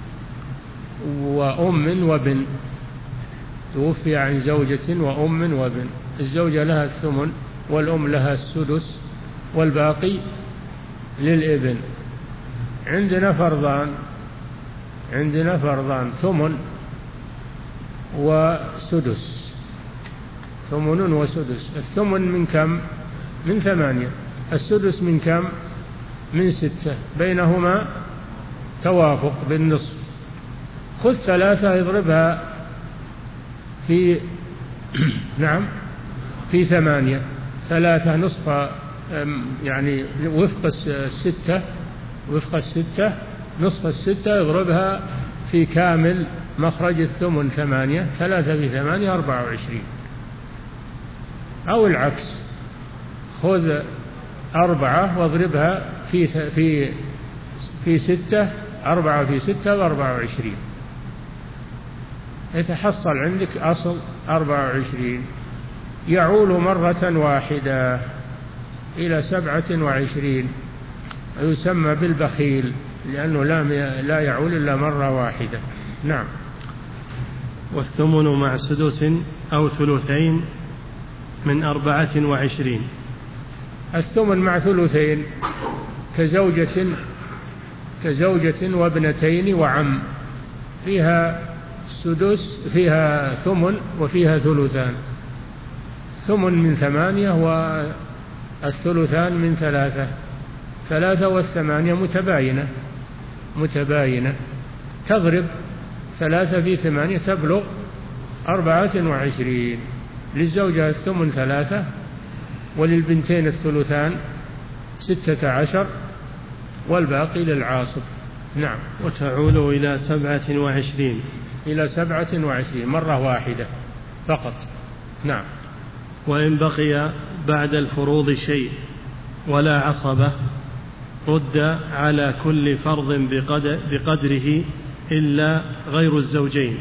وأم وبن، توفي عن زوجة وأم وبن، الزوجة لها الثمن والأم لها السدس والباقي للابن. عندنا فرضان، عندنا فرضان ثمن وسدس، ثمن وسدس. الثمن من كم؟ من ثمانية. السدس من كم؟ من ستة، بينهما توافق بالنصف. خذ ثلاثة اضربها في نعم في ثمانية، ثلاثة نصف يعني وفق الستة، وفق الستة نصف الستة اضربها في كامل مخرج الثمن ثمانية، ثلاثة في ثمانية أربعة وعشرين. أو العكس، خذ أربعة واضربها في في في ستة، أربعة في ستة وأربعة وعشرين، يتحصل عندك أصل أربعة وعشرين. يعول مرة واحدة إلى سبعة وعشرين، يسمى بالبخيل لأنه لا يعول إلا مرة واحدة. نعم. والثمن مع سدس أو ثلثين من أربعة وعشرين. الثمن مع ثلثين كزوجة كزوجة وابنتين وعم، فيها سدس، فيها ثمن وفيها ثلثان، ثمن من ثمانية والثلثان من ثلاثة، ثلاثة والثمانية متباينة متباينة تضرب ثلاثة في ثمانية تبلغ أربعة وعشرين. للزوجة الثمن ثلاثة، وللبنتين الثلثان ستة عشر، والباقي للعاصب. نعم. وتعود إلى سبعة وعشرين إلى سبعة وعشرين مرة واحدة فقط. نعم. وإن بقي بعد الفروض شيء ولا عصبة رد على كل فرض بقدره إلا غير الزوجين.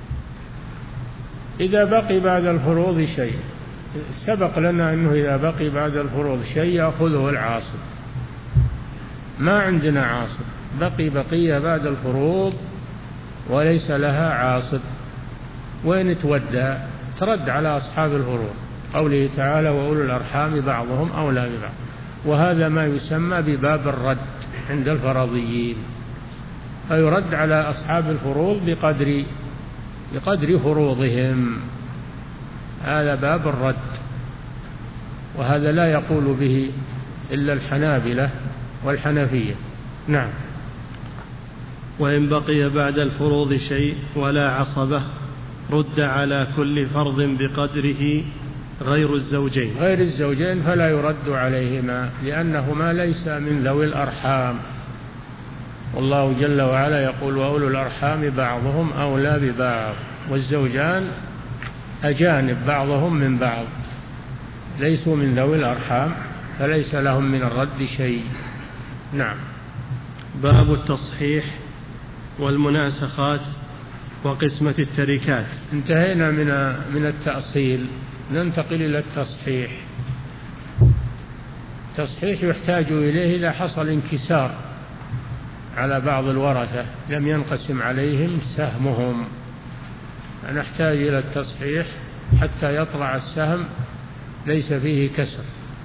إذا بقي بعد الفروض شيء، سبق لنا أنه إذا بقي بعد الفروض شيء يأخذه العاصب. ما عندنا عاصب، بقي بقية بعد الفروض وليس لها عاصب، وين تودى؟ ترد على أصحاب الفروض، قوله تعالى وأولو الأرحام بعضهم أولى ببعض، وهذا ما يسمى بباب الرد عند الفرضيين، فيرد على أصحاب الفروض بقدر بقدر فروضهم، هذا باب الرد، وهذا لا يقول به إلا الحنابلة والحنفية. نعم. وإن بقي بعد الفروض شيء ولا عصبة رد على كل فرض بقدره غير الزوجين. غير الزوجين فلا يرد عليهما لأنهما ليس من ذوي الأرحام، والله جل وعلا يقول وأولو الأرحام بعضهم أولى ببعض، والزوجان أجانب بعضهم من بعض، ليسوا من ذوي الأرحام فليس لهم من الرد شيء. نعم. باب التصحيح والمناسخات وقسمة التركات. انتهينا من من التأصيل، ننتقل إلى التصحيح. التصحيح يحتاج إليه إذا حصل انكسار على بعض الورثة لم ينقسم عليهم سهمهم، نحتاج إلى التصحيح حتى يطلع السهم ليس فيه كسر،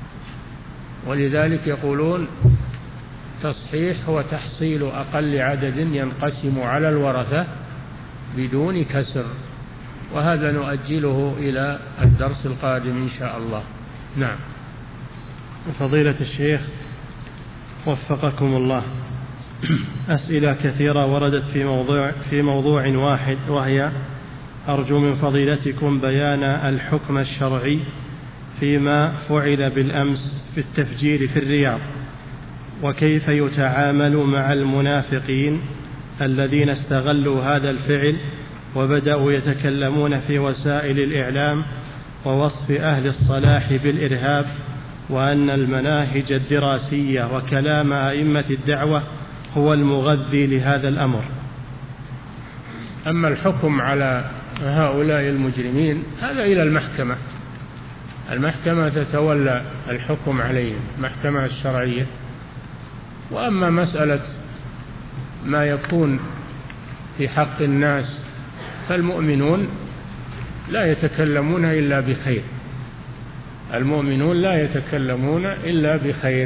ولذلك يقولون تصحيح هو تحصيل أقل عدد ينقسم على الورثة بدون كسر، وهذا نؤجله إلى الدرس القادم إن شاء الله. نعم. فضيلة الشيخ وفقكم الله، أسئلة كثيرة وردت في موضوع, في موضوع واحد، وهي أرجو من فضيلتكم بيان الحكم الشرعي فيما فعل بالأمس في التفجير في الرياض، وكيف يتعامل مع المنافقين الذين استغلوا هذا الفعل وبدأوا يتكلمون في وسائل الإعلام ووصف أهل الصلاح بالإرهاب، وأن المناهج الدراسية وكلام أئمة الدعوة هو المغذي لهذا الأمر. أما الحكم على هؤلاء المجرمين هذا إلى المحكمة، المحكمة تتولى الحكم عليهم، المحكمة الشرعية. وأما مسألة ما يكون في حق الناس فالمؤمنون لا يتكلمون إلا بخير، المؤمنون لا يتكلمون إلا بخير،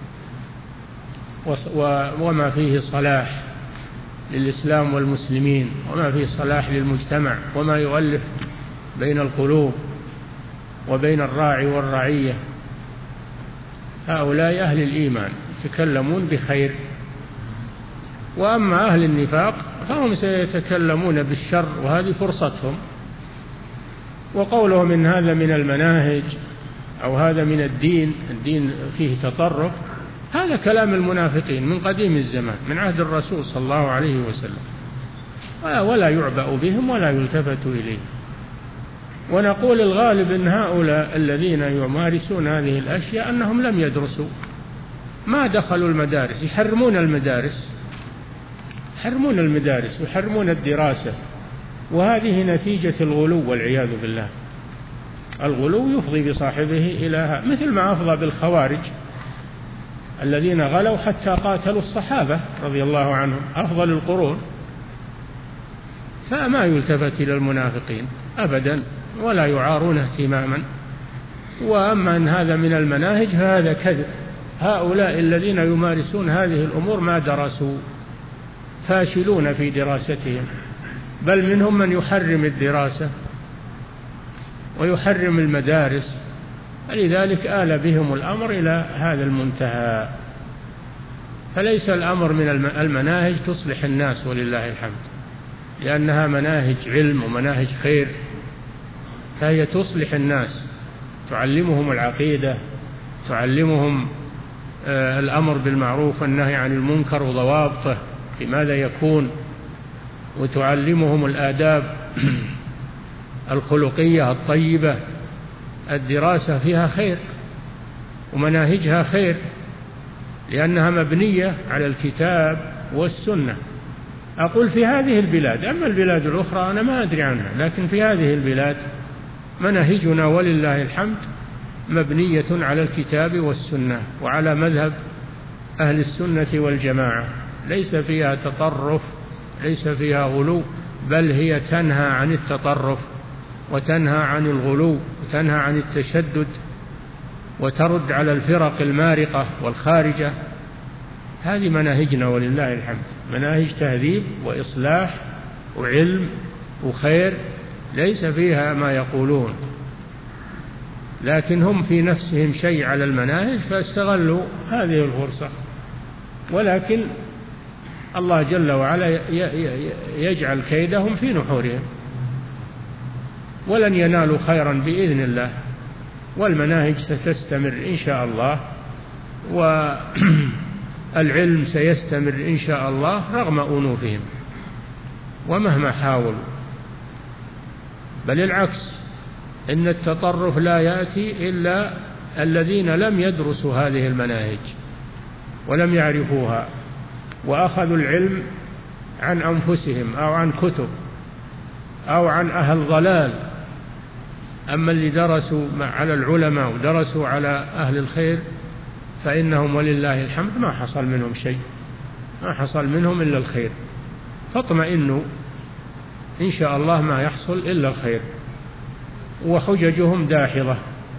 وما فيه صلاح للإسلام والمسلمين، وما فيه صلاح للمجتمع، وما يؤلف بين القلوب وبين الراعي والرعية، هؤلاء أهل الإيمان يتكلمون بخير. وأما أهل النفاق فهم سيتكلمون بالشر، وهذه فرصتهم. وقولهم إن هذا من المناهج أو هذا من الدين، الدين فيه تطرف، هذا كلام المنافقين من قديم الزمان من عهد الرسول صلى الله عليه وسلم، ولا يعبأ بهم ولا يلتفت إليه. ونقول الغالب أن هؤلاء الذين يمارسون هذه الأشياء أنهم لم يدرسوا، ما دخلوا المدارس، يحرمون المدارس يحرمون المدارس ويحرمون الدراسة، وهذه نتيجة الغلو والعياذ بالله. الغلو يفضي بصاحبه إلى مثل ما أفضى بالخوارج الذين غلوا حتى قاتلوا الصحابة رضي الله عنهم أفضل القرون. فما يلتفت إلى المنافقين أبدا ولا يعارون اهتماما. وأما أن هذا من المناهج فهذا كذب. هؤلاء الذين يمارسون هذه الأمور ما درسوا، فاشلون في دراستهم، بل منهم من يحرم الدراسة ويحرم المدارس، لذلك آل بهم الأمر إلى هذا المنتهى. فليس الأمر من المناهج تصلح الناس ولله الحمد، لأنها مناهج علم ومناهج خير، فهي تصلح الناس، تعلمهم العقيدة، تعلمهم الأمر بالمعروف والنهي عن المنكر وضوابطه لماذا يكون، وتعلمهم الآداب الخلقية الطيبة. الدراسة فيها خير ومناهجها خير، لأنها مبنية على الكتاب والسنة. أقول في هذه البلاد، أما البلاد الأخرى أنا ما أدري عنها، لكن في هذه البلاد مناهجنا ولله الحمد مبنية على الكتاب والسنة وعلى مذهب أهل السنة والجماعة، ليس فيها تطرف، ليس فيها غلو، بل هي تنهى عن التطرف وتنهى عن الغلو وتنهى عن التشدد، وترد على الفرق المارقة والخارجة. هذه مناهجنا ولله الحمد، مناهج تهذيب وإصلاح وعلم وخير، ليس فيها ما يقولون، لكن هم في نفسهم شيء على المناهج فاستغلوا هذه الفرصة. ولكن الله جل وعلا يجعل كيدهم في نحورهم، ولن ينالوا خيرا بإذن الله، والمناهج ستستمر إن شاء الله، والعلم سيستمر إن شاء الله رغم أنوفهم ومهما حاولوا. بل العكس، إن التطرف لا يأتي إلا الذين لم يدرسوا هذه المناهج ولم يعرفوها وأخذوا العلم عن أنفسهم أو عن كتب أو عن أهل ضلال. أما اللي درسوا على العلماء ودرسوا على أهل الخير فإنهم ولله الحمد ما حصل منهم شيء، ما حصل منهم إلا الخير، فاطمئنوا إن شاء الله ما يحصل إلا الخير. وحججهم داحضة،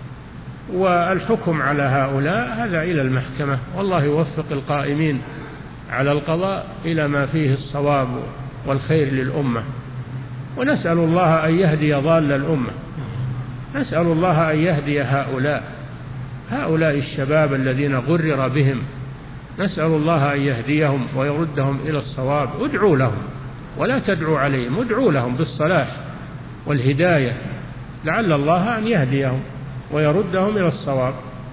والحكم على هؤلاء هذا إلى المحكمة، والله يوفق القائمين على القضاء إلى ما فيه الصواب والخير للأمة. ونسأل الله أن يهدي ضال الأمة، نسأل الله أن يهدي هؤلاء هؤلاء الشباب الذين غرر بهم، نسأل الله أن يهديهم ويردهم إلى الصواب. ادعوا لهم ولا تدعوا عليهم، ادعوا لهم بالصلاح والهداية، لعل الله أن يهديهم ويردهم إلى الصواب.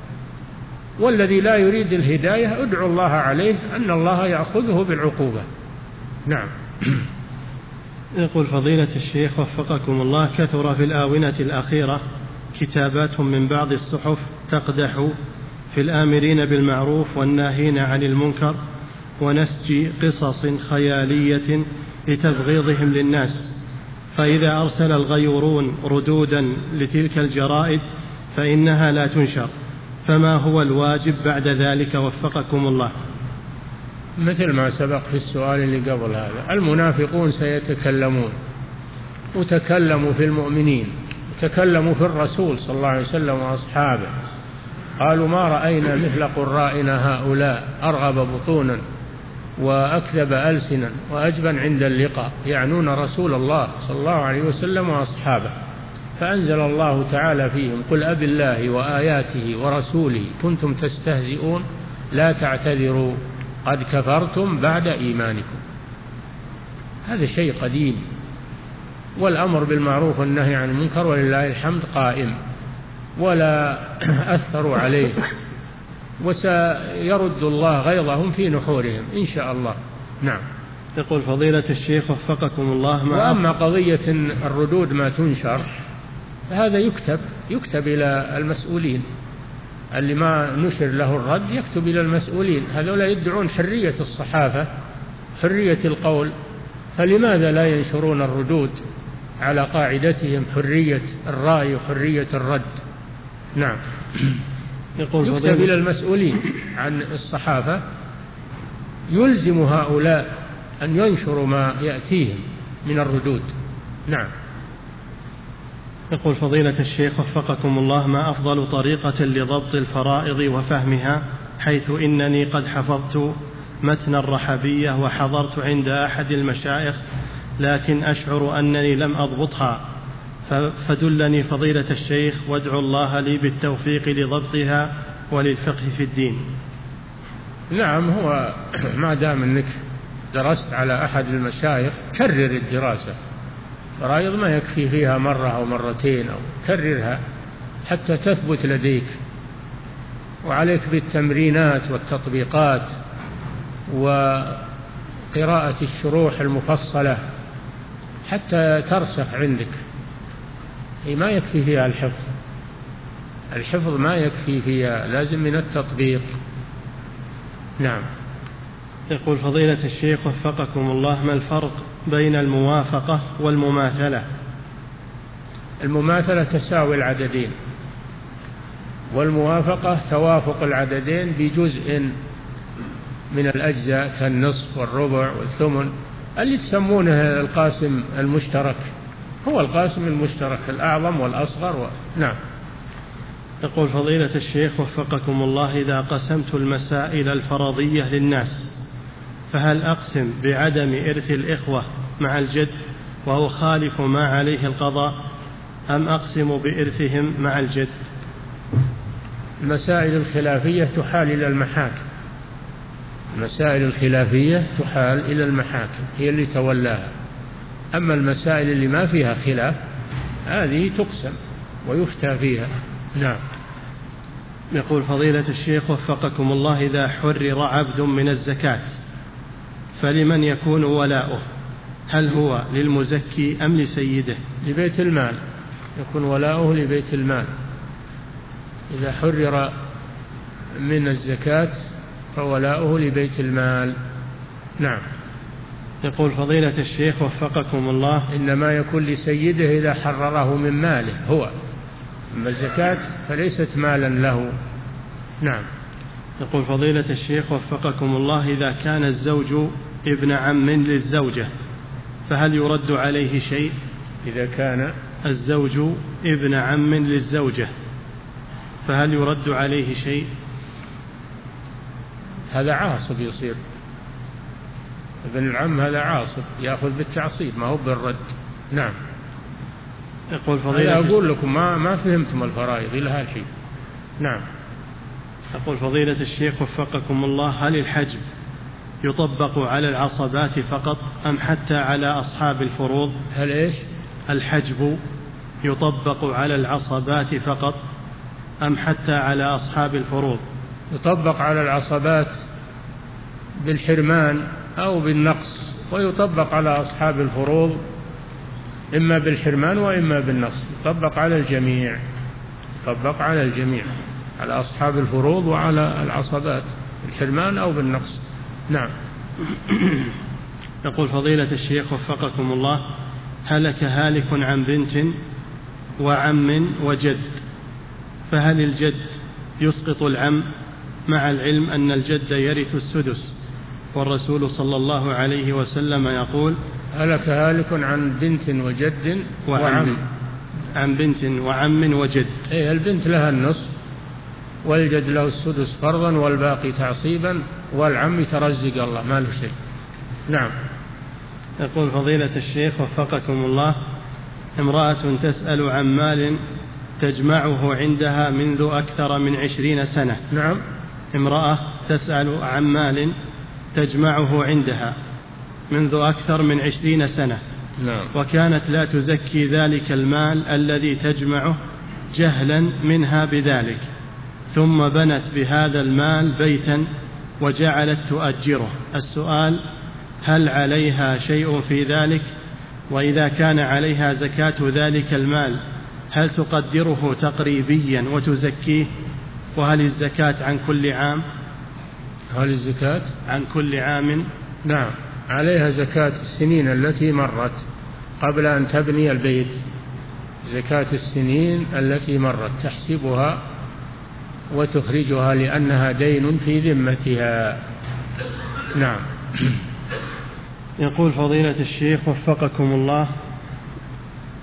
والذي لا يريد الهداية ادعوا الله عليه أن الله يأخذه بالعقوبة. نعم. يقول فضيلة الشيخ وفقكم الله، كثر في الآونة الأخيرة كتابات من بعض الصحف تقدح في الآمرين بالمعروف والناهين عن المنكر ونسج قصص خيالية لتبغيضهم للناس، فإذا أرسل الغيورون ردودا لتلك الجرائد فإنها لا تنشر، فما هو الواجب بعد ذلك وفقكم الله؟ مثل ما سبق في السؤال اللي قبل هذا، المنافقون سيتكلمون، وتكلموا في المؤمنين، تكلموا في الرسول صلى الله عليه وسلم وأصحابه، قالوا ما رأينا مثل قرائنا هؤلاء، أرغب بطونا وأكذب ألسنا وأجبن عند اللقاء، يعنون رسول الله صلى الله عليه وسلم وأصحابه. فأنزل الله تعالى فيهم قل أب الله وآياته ورسوله كنتم تستهزئون لا تعتذروا قد كفرتم بعد إيمانكم. هذا شيء قديم، والأمر بالمعروف والنهي عن المنكر ولله الحمد قائم ولا أثروا عليه، وسيرد الله غيظهم في نحورهم إن شاء الله. نعم. يقول فضيلة الشيخ وفقكم الله، وأما قضية الردود ما تنشر هذا يكتب يكتب إلى المسؤولين، اللي ما نشر له الرد يكتب إلى المسؤولين. هذول يدعون حرية الصحافة، حرية القول، فلماذا لا ينشرون الردود على قاعدتهم حرية الرأي وحرية الرد؟ نعم. يقول يكتب إلى المسؤولين عن الصحافة، يلزم هؤلاء أن ينشروا ما يأتيهم من الردود. نعم. يقول فضيلة الشيخ وفقكم الله: ما أفضل طريقة لضبط الفرائض وفهمها، حيث إنني قد حفظت متن الرحبية وحضرت عند أحد المشايخ لكن أشعر أنني لم أضبطها، فدلني فضيلة الشيخ وادعو الله لي بالتوفيق لضبطها وللفقه في الدين. نعم، هو ما دام أنك درست على أحد المشايخ كرر الدراسة. فرائض ما يكفي فيها مرة أو مرتين، أو كررها حتى تثبت لديك. وعليك بالتمرينات والتطبيقات وقراءة الشروح المفصلة حتى ترسخ عندك. هي ما يكفي فيها الحفظ، الحفظ ما يكفي فيها، لازم من التطبيق. نعم. يقول فضيلة الشيخ وفقكم الله: ما الفرق بين الموافقة والمماثلة؟ المماثلة تساوي العددين، والموافقة توافق العددين بجزء من الأجزاء كالنصف والربع والثمن، اللي تسمونه القاسم المشترك. هو القاسم المشترك الأعظم والأصغر و... نعم. يقول فضيلة الشيخ وفقكم الله: إذا قسمت المسائل الفرضية للناس فهل أقسم بعدم إرث الإخوة مع الجد وهو خالف ما عليه القضاء، أم أقسم بإرثهم مع الجد؟ المسائل الخلافية تحال إلى المحاكم، المسائل الخلافية تحال إلى المحاكم، هي اللي تولاها. أما المسائل اللي ما فيها خلاف هذه تقسم ويفتى فيها. نعم. يقول فضيلة الشيخ وفقكم الله: إذا حرر عبد من الزكاة فلمن يكون ولاؤه؟ هل هو للمزكي أم لسيده؟ لبيت المال، يكون ولاؤه لبيت المال. إذا حرر من الزكاة فولاؤه لبيت المال. نعم. يقول فضيلة الشيخ وفقكم الله: إنما يكون لسيده إذا حرره من ماله هو، أما الزكاة فليست مالا له. نعم. يقول فضيلة الشيخ وفقكم الله: إذا كان الزوج ابن عم للزوجة فهل يرد عليه شيء؟ إذا كان الزوج ابن عم للزوجة فهل يرد عليه شيء؟ هذا عاصب يصير، ابن العم هذا عاصب، يأخذ بالتعصيب ما هو بالرد. نعم. يقول فضيلة أنا أقول لكم ما ما فهمتم الفرائض إلى هالحين. نعم. يقول فضيلة الشيخ وفقكم الله: هل الحجب يطبق على العصبات فقط أم حتى على أصحاب الفروض؟ هل إيش؟ الحجب يطبق على العصبات فقط أم حتى على أصحاب الفروض؟ يطبق على العصبات بالحرمان أو بالنقص، ويطبق على أصحاب الفروض إما بالحرمان وإما بالنقص. يطبق على الجميع، يطبق على الجميع، على أصحاب الفروض وعلى العصبات بالحرمان أو بالنقص. نعم. يقول فضيلة الشيخ وفقكم الله: هلك هالك عن بنت وعم وجد، فهل الجد يسقط العم مع العلم أن الجد يرث السدس، والرسول صلى الله عليه وسلم يقول: هلك هالك عن بنت وجد وعم, وعم. عن بنت وعم وجد. إيه، البنت لها النصف والجد له السدس فرضا والباقي تعصيبا، والعم يترزق الله ما له شيء. نعم. يقول فضيلة الشيخ وفقكم الله: امرأة تسأل عن مال تجمعه عندها منذ أكثر من عشرين سنة. نعم. امرأة تسأل عن مال تجمعه عندها منذ أكثر من عشرين سنة. نعم. وكانت لا تزكي ذلك المال الذي تجمعه جهلا منها بذلك، ثم بنت بهذا المال بيتا وجعلت تؤجره. السؤال: هل عليها شيء في ذلك؟ وإذا كان عليها زكاة ذلك المال هل تقدره تقريبيا وتزكيه؟ وهل الزكاة عن كل عام؟ هل الزكاة عن كل عام؟ نعم، عليها زكاة السنين التي مرت قبل أن تبني البيت، زكاة السنين التي مرت تحسبها وتخرجها لأنها دين في ذمتها. نعم. يقول فضيلة الشيخ وفقكم الله: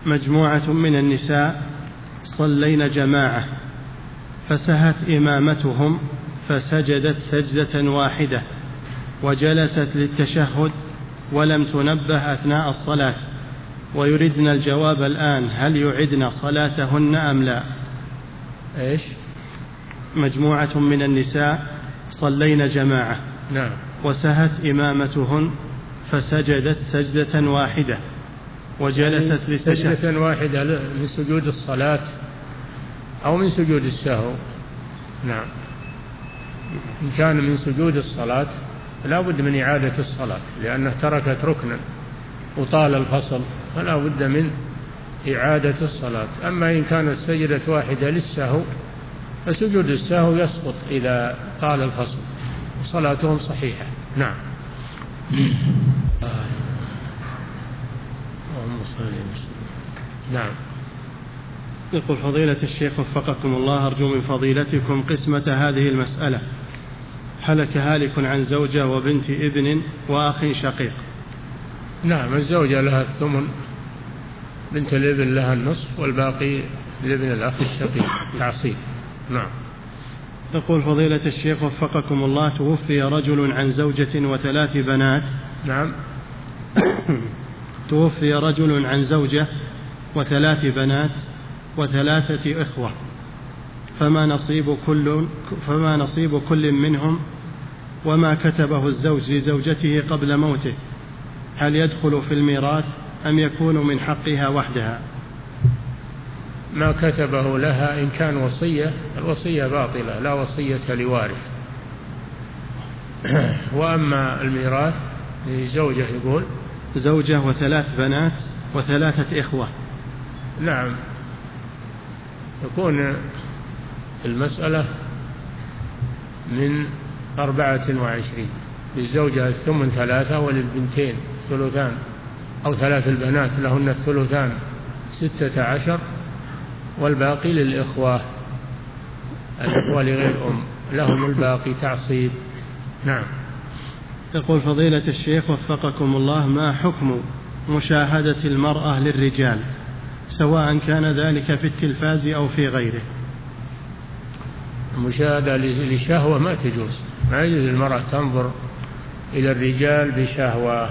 مجموعة من النساء صلين جماعة فسهت إمامتهم فسجدت سجدة واحدة وجلست للتشهد ولم تنبه أثناء الصلاة، ويردن الجواب الآن، هل يعدن صلاتهن أم لا؟ إيش؟ مجموعة من النساء صلين جماعة نعم وسهت إمامتهن فسجدت سجدة واحدة وجلست للتشهد. سجدة واحدة من سجود الصلاة أو من سجود السهو. نعم، إن كان من سجود الصلاة لا بد من إعادة الصلاة لأنه تركت ركنا وطال الفصل، فلا بد من إعادة الصلاة. أما إن كانت سجدة واحدة للسهو فسجود السهو يسقط إذا طال الفصل وصلاتهم صحيحة. نعم. نعم. يقول فضيلة الشيخ وفقكم الله، أرجو من فضيلتكم قسمة هذه المسألة. هلك هالك عن زوجة وبنت ابن وأخ شقيق. نعم، الزوجة لها الثمن، بنت الابن لها النصف، والباقي لابن الأخ الشقيق تعصيب. نعم. يقول فضيلة الشيخ وفقكم الله، توفي رجل عن زوجة وثلاث بنات. نعم. توفي رجل عن زوجة وثلاث بنات وثلاثة إخوة، فما نصيب كل فما نصيب كل منهم وما كتبه الزوج لزوجته قبل موته، هل يدخل في الميراث أم يكون من حقها وحدها؟ ما كتبه لها إن كان وصية، الوصية باطلة، لا وصية لوارث. وأما الميراث لزوجة، يقول زوجة وثلاث بنات وثلاثة إخوة. نعم، يكون المسألة من أربعة وعشرين، للزوجة الثمن ثلاثة وللبنتين ثلثان، أو ثلاث البنات لهن الثلثان ستة عشر، والباقي للإخوة، الإخوة لغير أم لهم الباقي تعصيب. نعم. يقول فضيلة الشيخ وفقكم الله، ما حكم مشاهدة المرأة للرجال سواء كان ذلك في التلفاز أو في غيره؟ المشاهدة لشهوة ما تجوز، ما يجوز المرأة تنظر إلى الرجال بشهوة،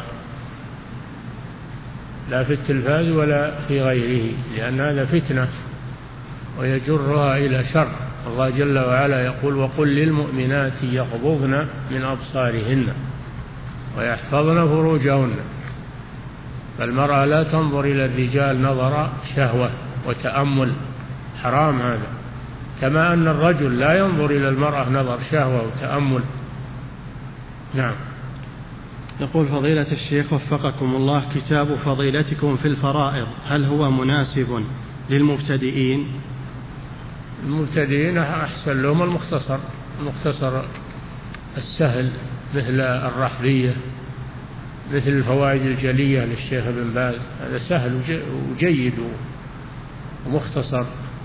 لا في التلفاز ولا في غيره، لأن هذا فتنة ويجرها إلى شر. الله جل وعلا يقول: وقل للمؤمنات يغضضن من أبصارهن ويحفظن فروجهن. فالمرأة لا تنظر إلى الرجال نظر شهوة وتأمل، حرام هذا، كما أن الرجل لا ينظر إلى المرأة نظر شهوة وتأمل. نعم. يقول فضيلة الشيخ وفقكم الله، كتاب فضيلتكم في الفرائض هل هو مناسب للمبتدئين؟ المبتدئين أحسن لهم المختصر، المختصر السهل مثل الرحبية، مثل الفوائد الجلية للشيخ ابن باز، هذا سهل وجيد ومختصر.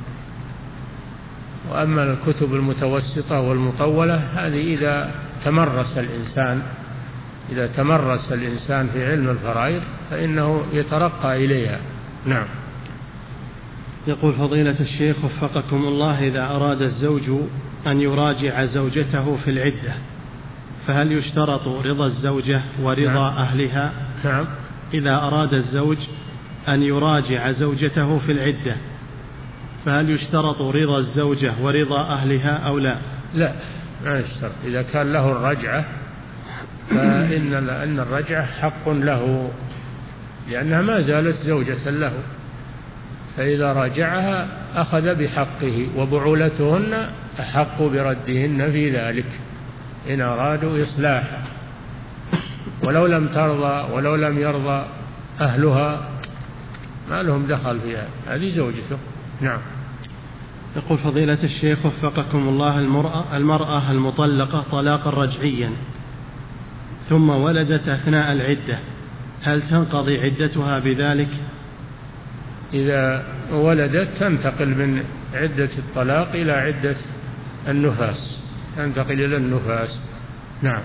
وأما الكتب المتوسطة والمطولة هذه إذا تمرس الإنسان إذا تمرس الإنسان في علم الفرائض فإنه يترقى إليها. نعم. يقول فضيلة الشيخ وفقكم الله، إذا أراد الزوج أن يراجع زوجته في العدة فهل يشترط رضا الزوجة ورضا نعم. أهلها؟ نعم. إذا أراد الزوج أن يراجع زوجته في العدة فهل يشترط رضا الزوجة ورضا أهلها أو لا؟ لا، ما يشترط. إذا كان له الرجعة فإن أن الرجعة حق له، لأنها ما زالت زوجة له، فإذا راجعها أخذ بحقه، وبعولتهن أحق بردهن في ذلك إن أرادوا إصلاحا، ولو لم ترضى ولو لم يرضى أهلها ما لهم دخل فيها، هذه زوجته. نعم. يقول فضيلة الشيخ وفقكم الله، المرأة, المرأة المطلقة طلاقا رجعيا ثم ولدت أثناء العدة هل تنقضي عدتها بذلك؟ إذا ولدت تنتقل من عدة الطلاق إلى عدة النفاس، تنتقل إلى النفاس. نعم.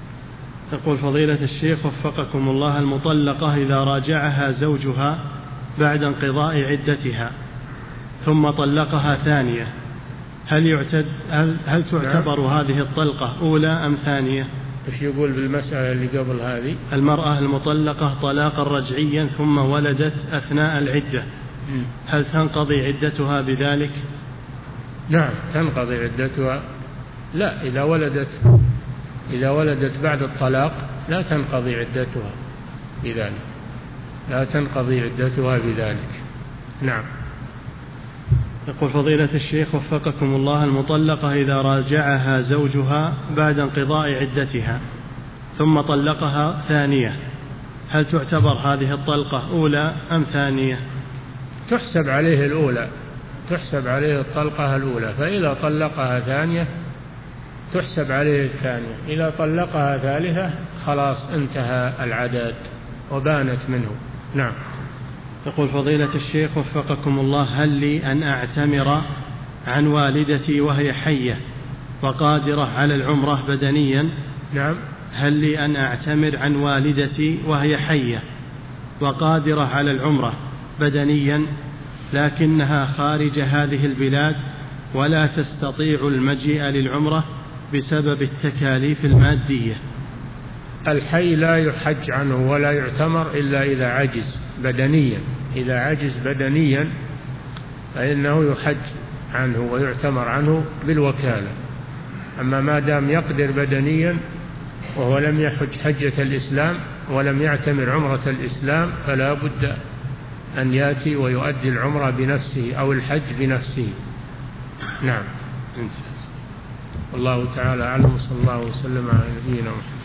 يقول فضيلة الشيخ وفقكم الله، المطلقة إذا راجعها زوجها بعد انقضاء عدتها ثم طلقها ثانية، هل يعتد هل, هل تعتبر نعم. هذه الطلقة أولى أم ثانية؟ إيش يقول بالمسألة اللي قبل هذه؟ المرأة المطلقة طلاقا رجعيا ثم ولدت أثناء العدة، هل تنقضي عدتها بذلك؟ نعم تنقضي عدتها. لا، إذا ولدت إذا ولدت بعد الطلاق لا تنقضي عدتها بذلك، لا تنقضي عدتها بذلك. نعم. يقول فضيلة الشيخ وفقكم الله، المطلقة إذا راجعها زوجها بعد انقضاء عدتها ثم طلقها ثانية، هل تعتبر هذه الطلقة أولى أم ثانية؟ تحسب عليه الأولى، تحسب عليه الطلقة الأولى، فإذا طلقها ثانية تحسب عليه الثانية، إذا طلقها ثالثة خلاص انتهى العدد وبانت منه. نعم. يقول فضيلة الشيخ وفقكم الله، هل لي أن أعتمر عن والدتي وهي حية وقادرة على العمرة بدنيا؟ نعم. هل لي أن أعتمر عن والدتي وهي حية وقادرة على العمرة بدنيا لكنها خارج هذه البلاد ولا تستطيع المجيء للعمرة بسبب التكاليف المادية؟ الحي لا يحج عنه ولا يعتمر إلا إذا عجز بدنيا، إذا عجز بدنيا فإنه يحج عنه ويعتمر عنه بالوكالة. أما ما دام يقدر بدنيا وهو لم يحج حجة الإسلام ولم يعتمر عمرة الإسلام فلا بد أن يأتي ويؤدي العمرة بنفسه أو الحج بنفسه. نعم. والله تعالى أعلم، صلى الله وسلم على نبينا محمد.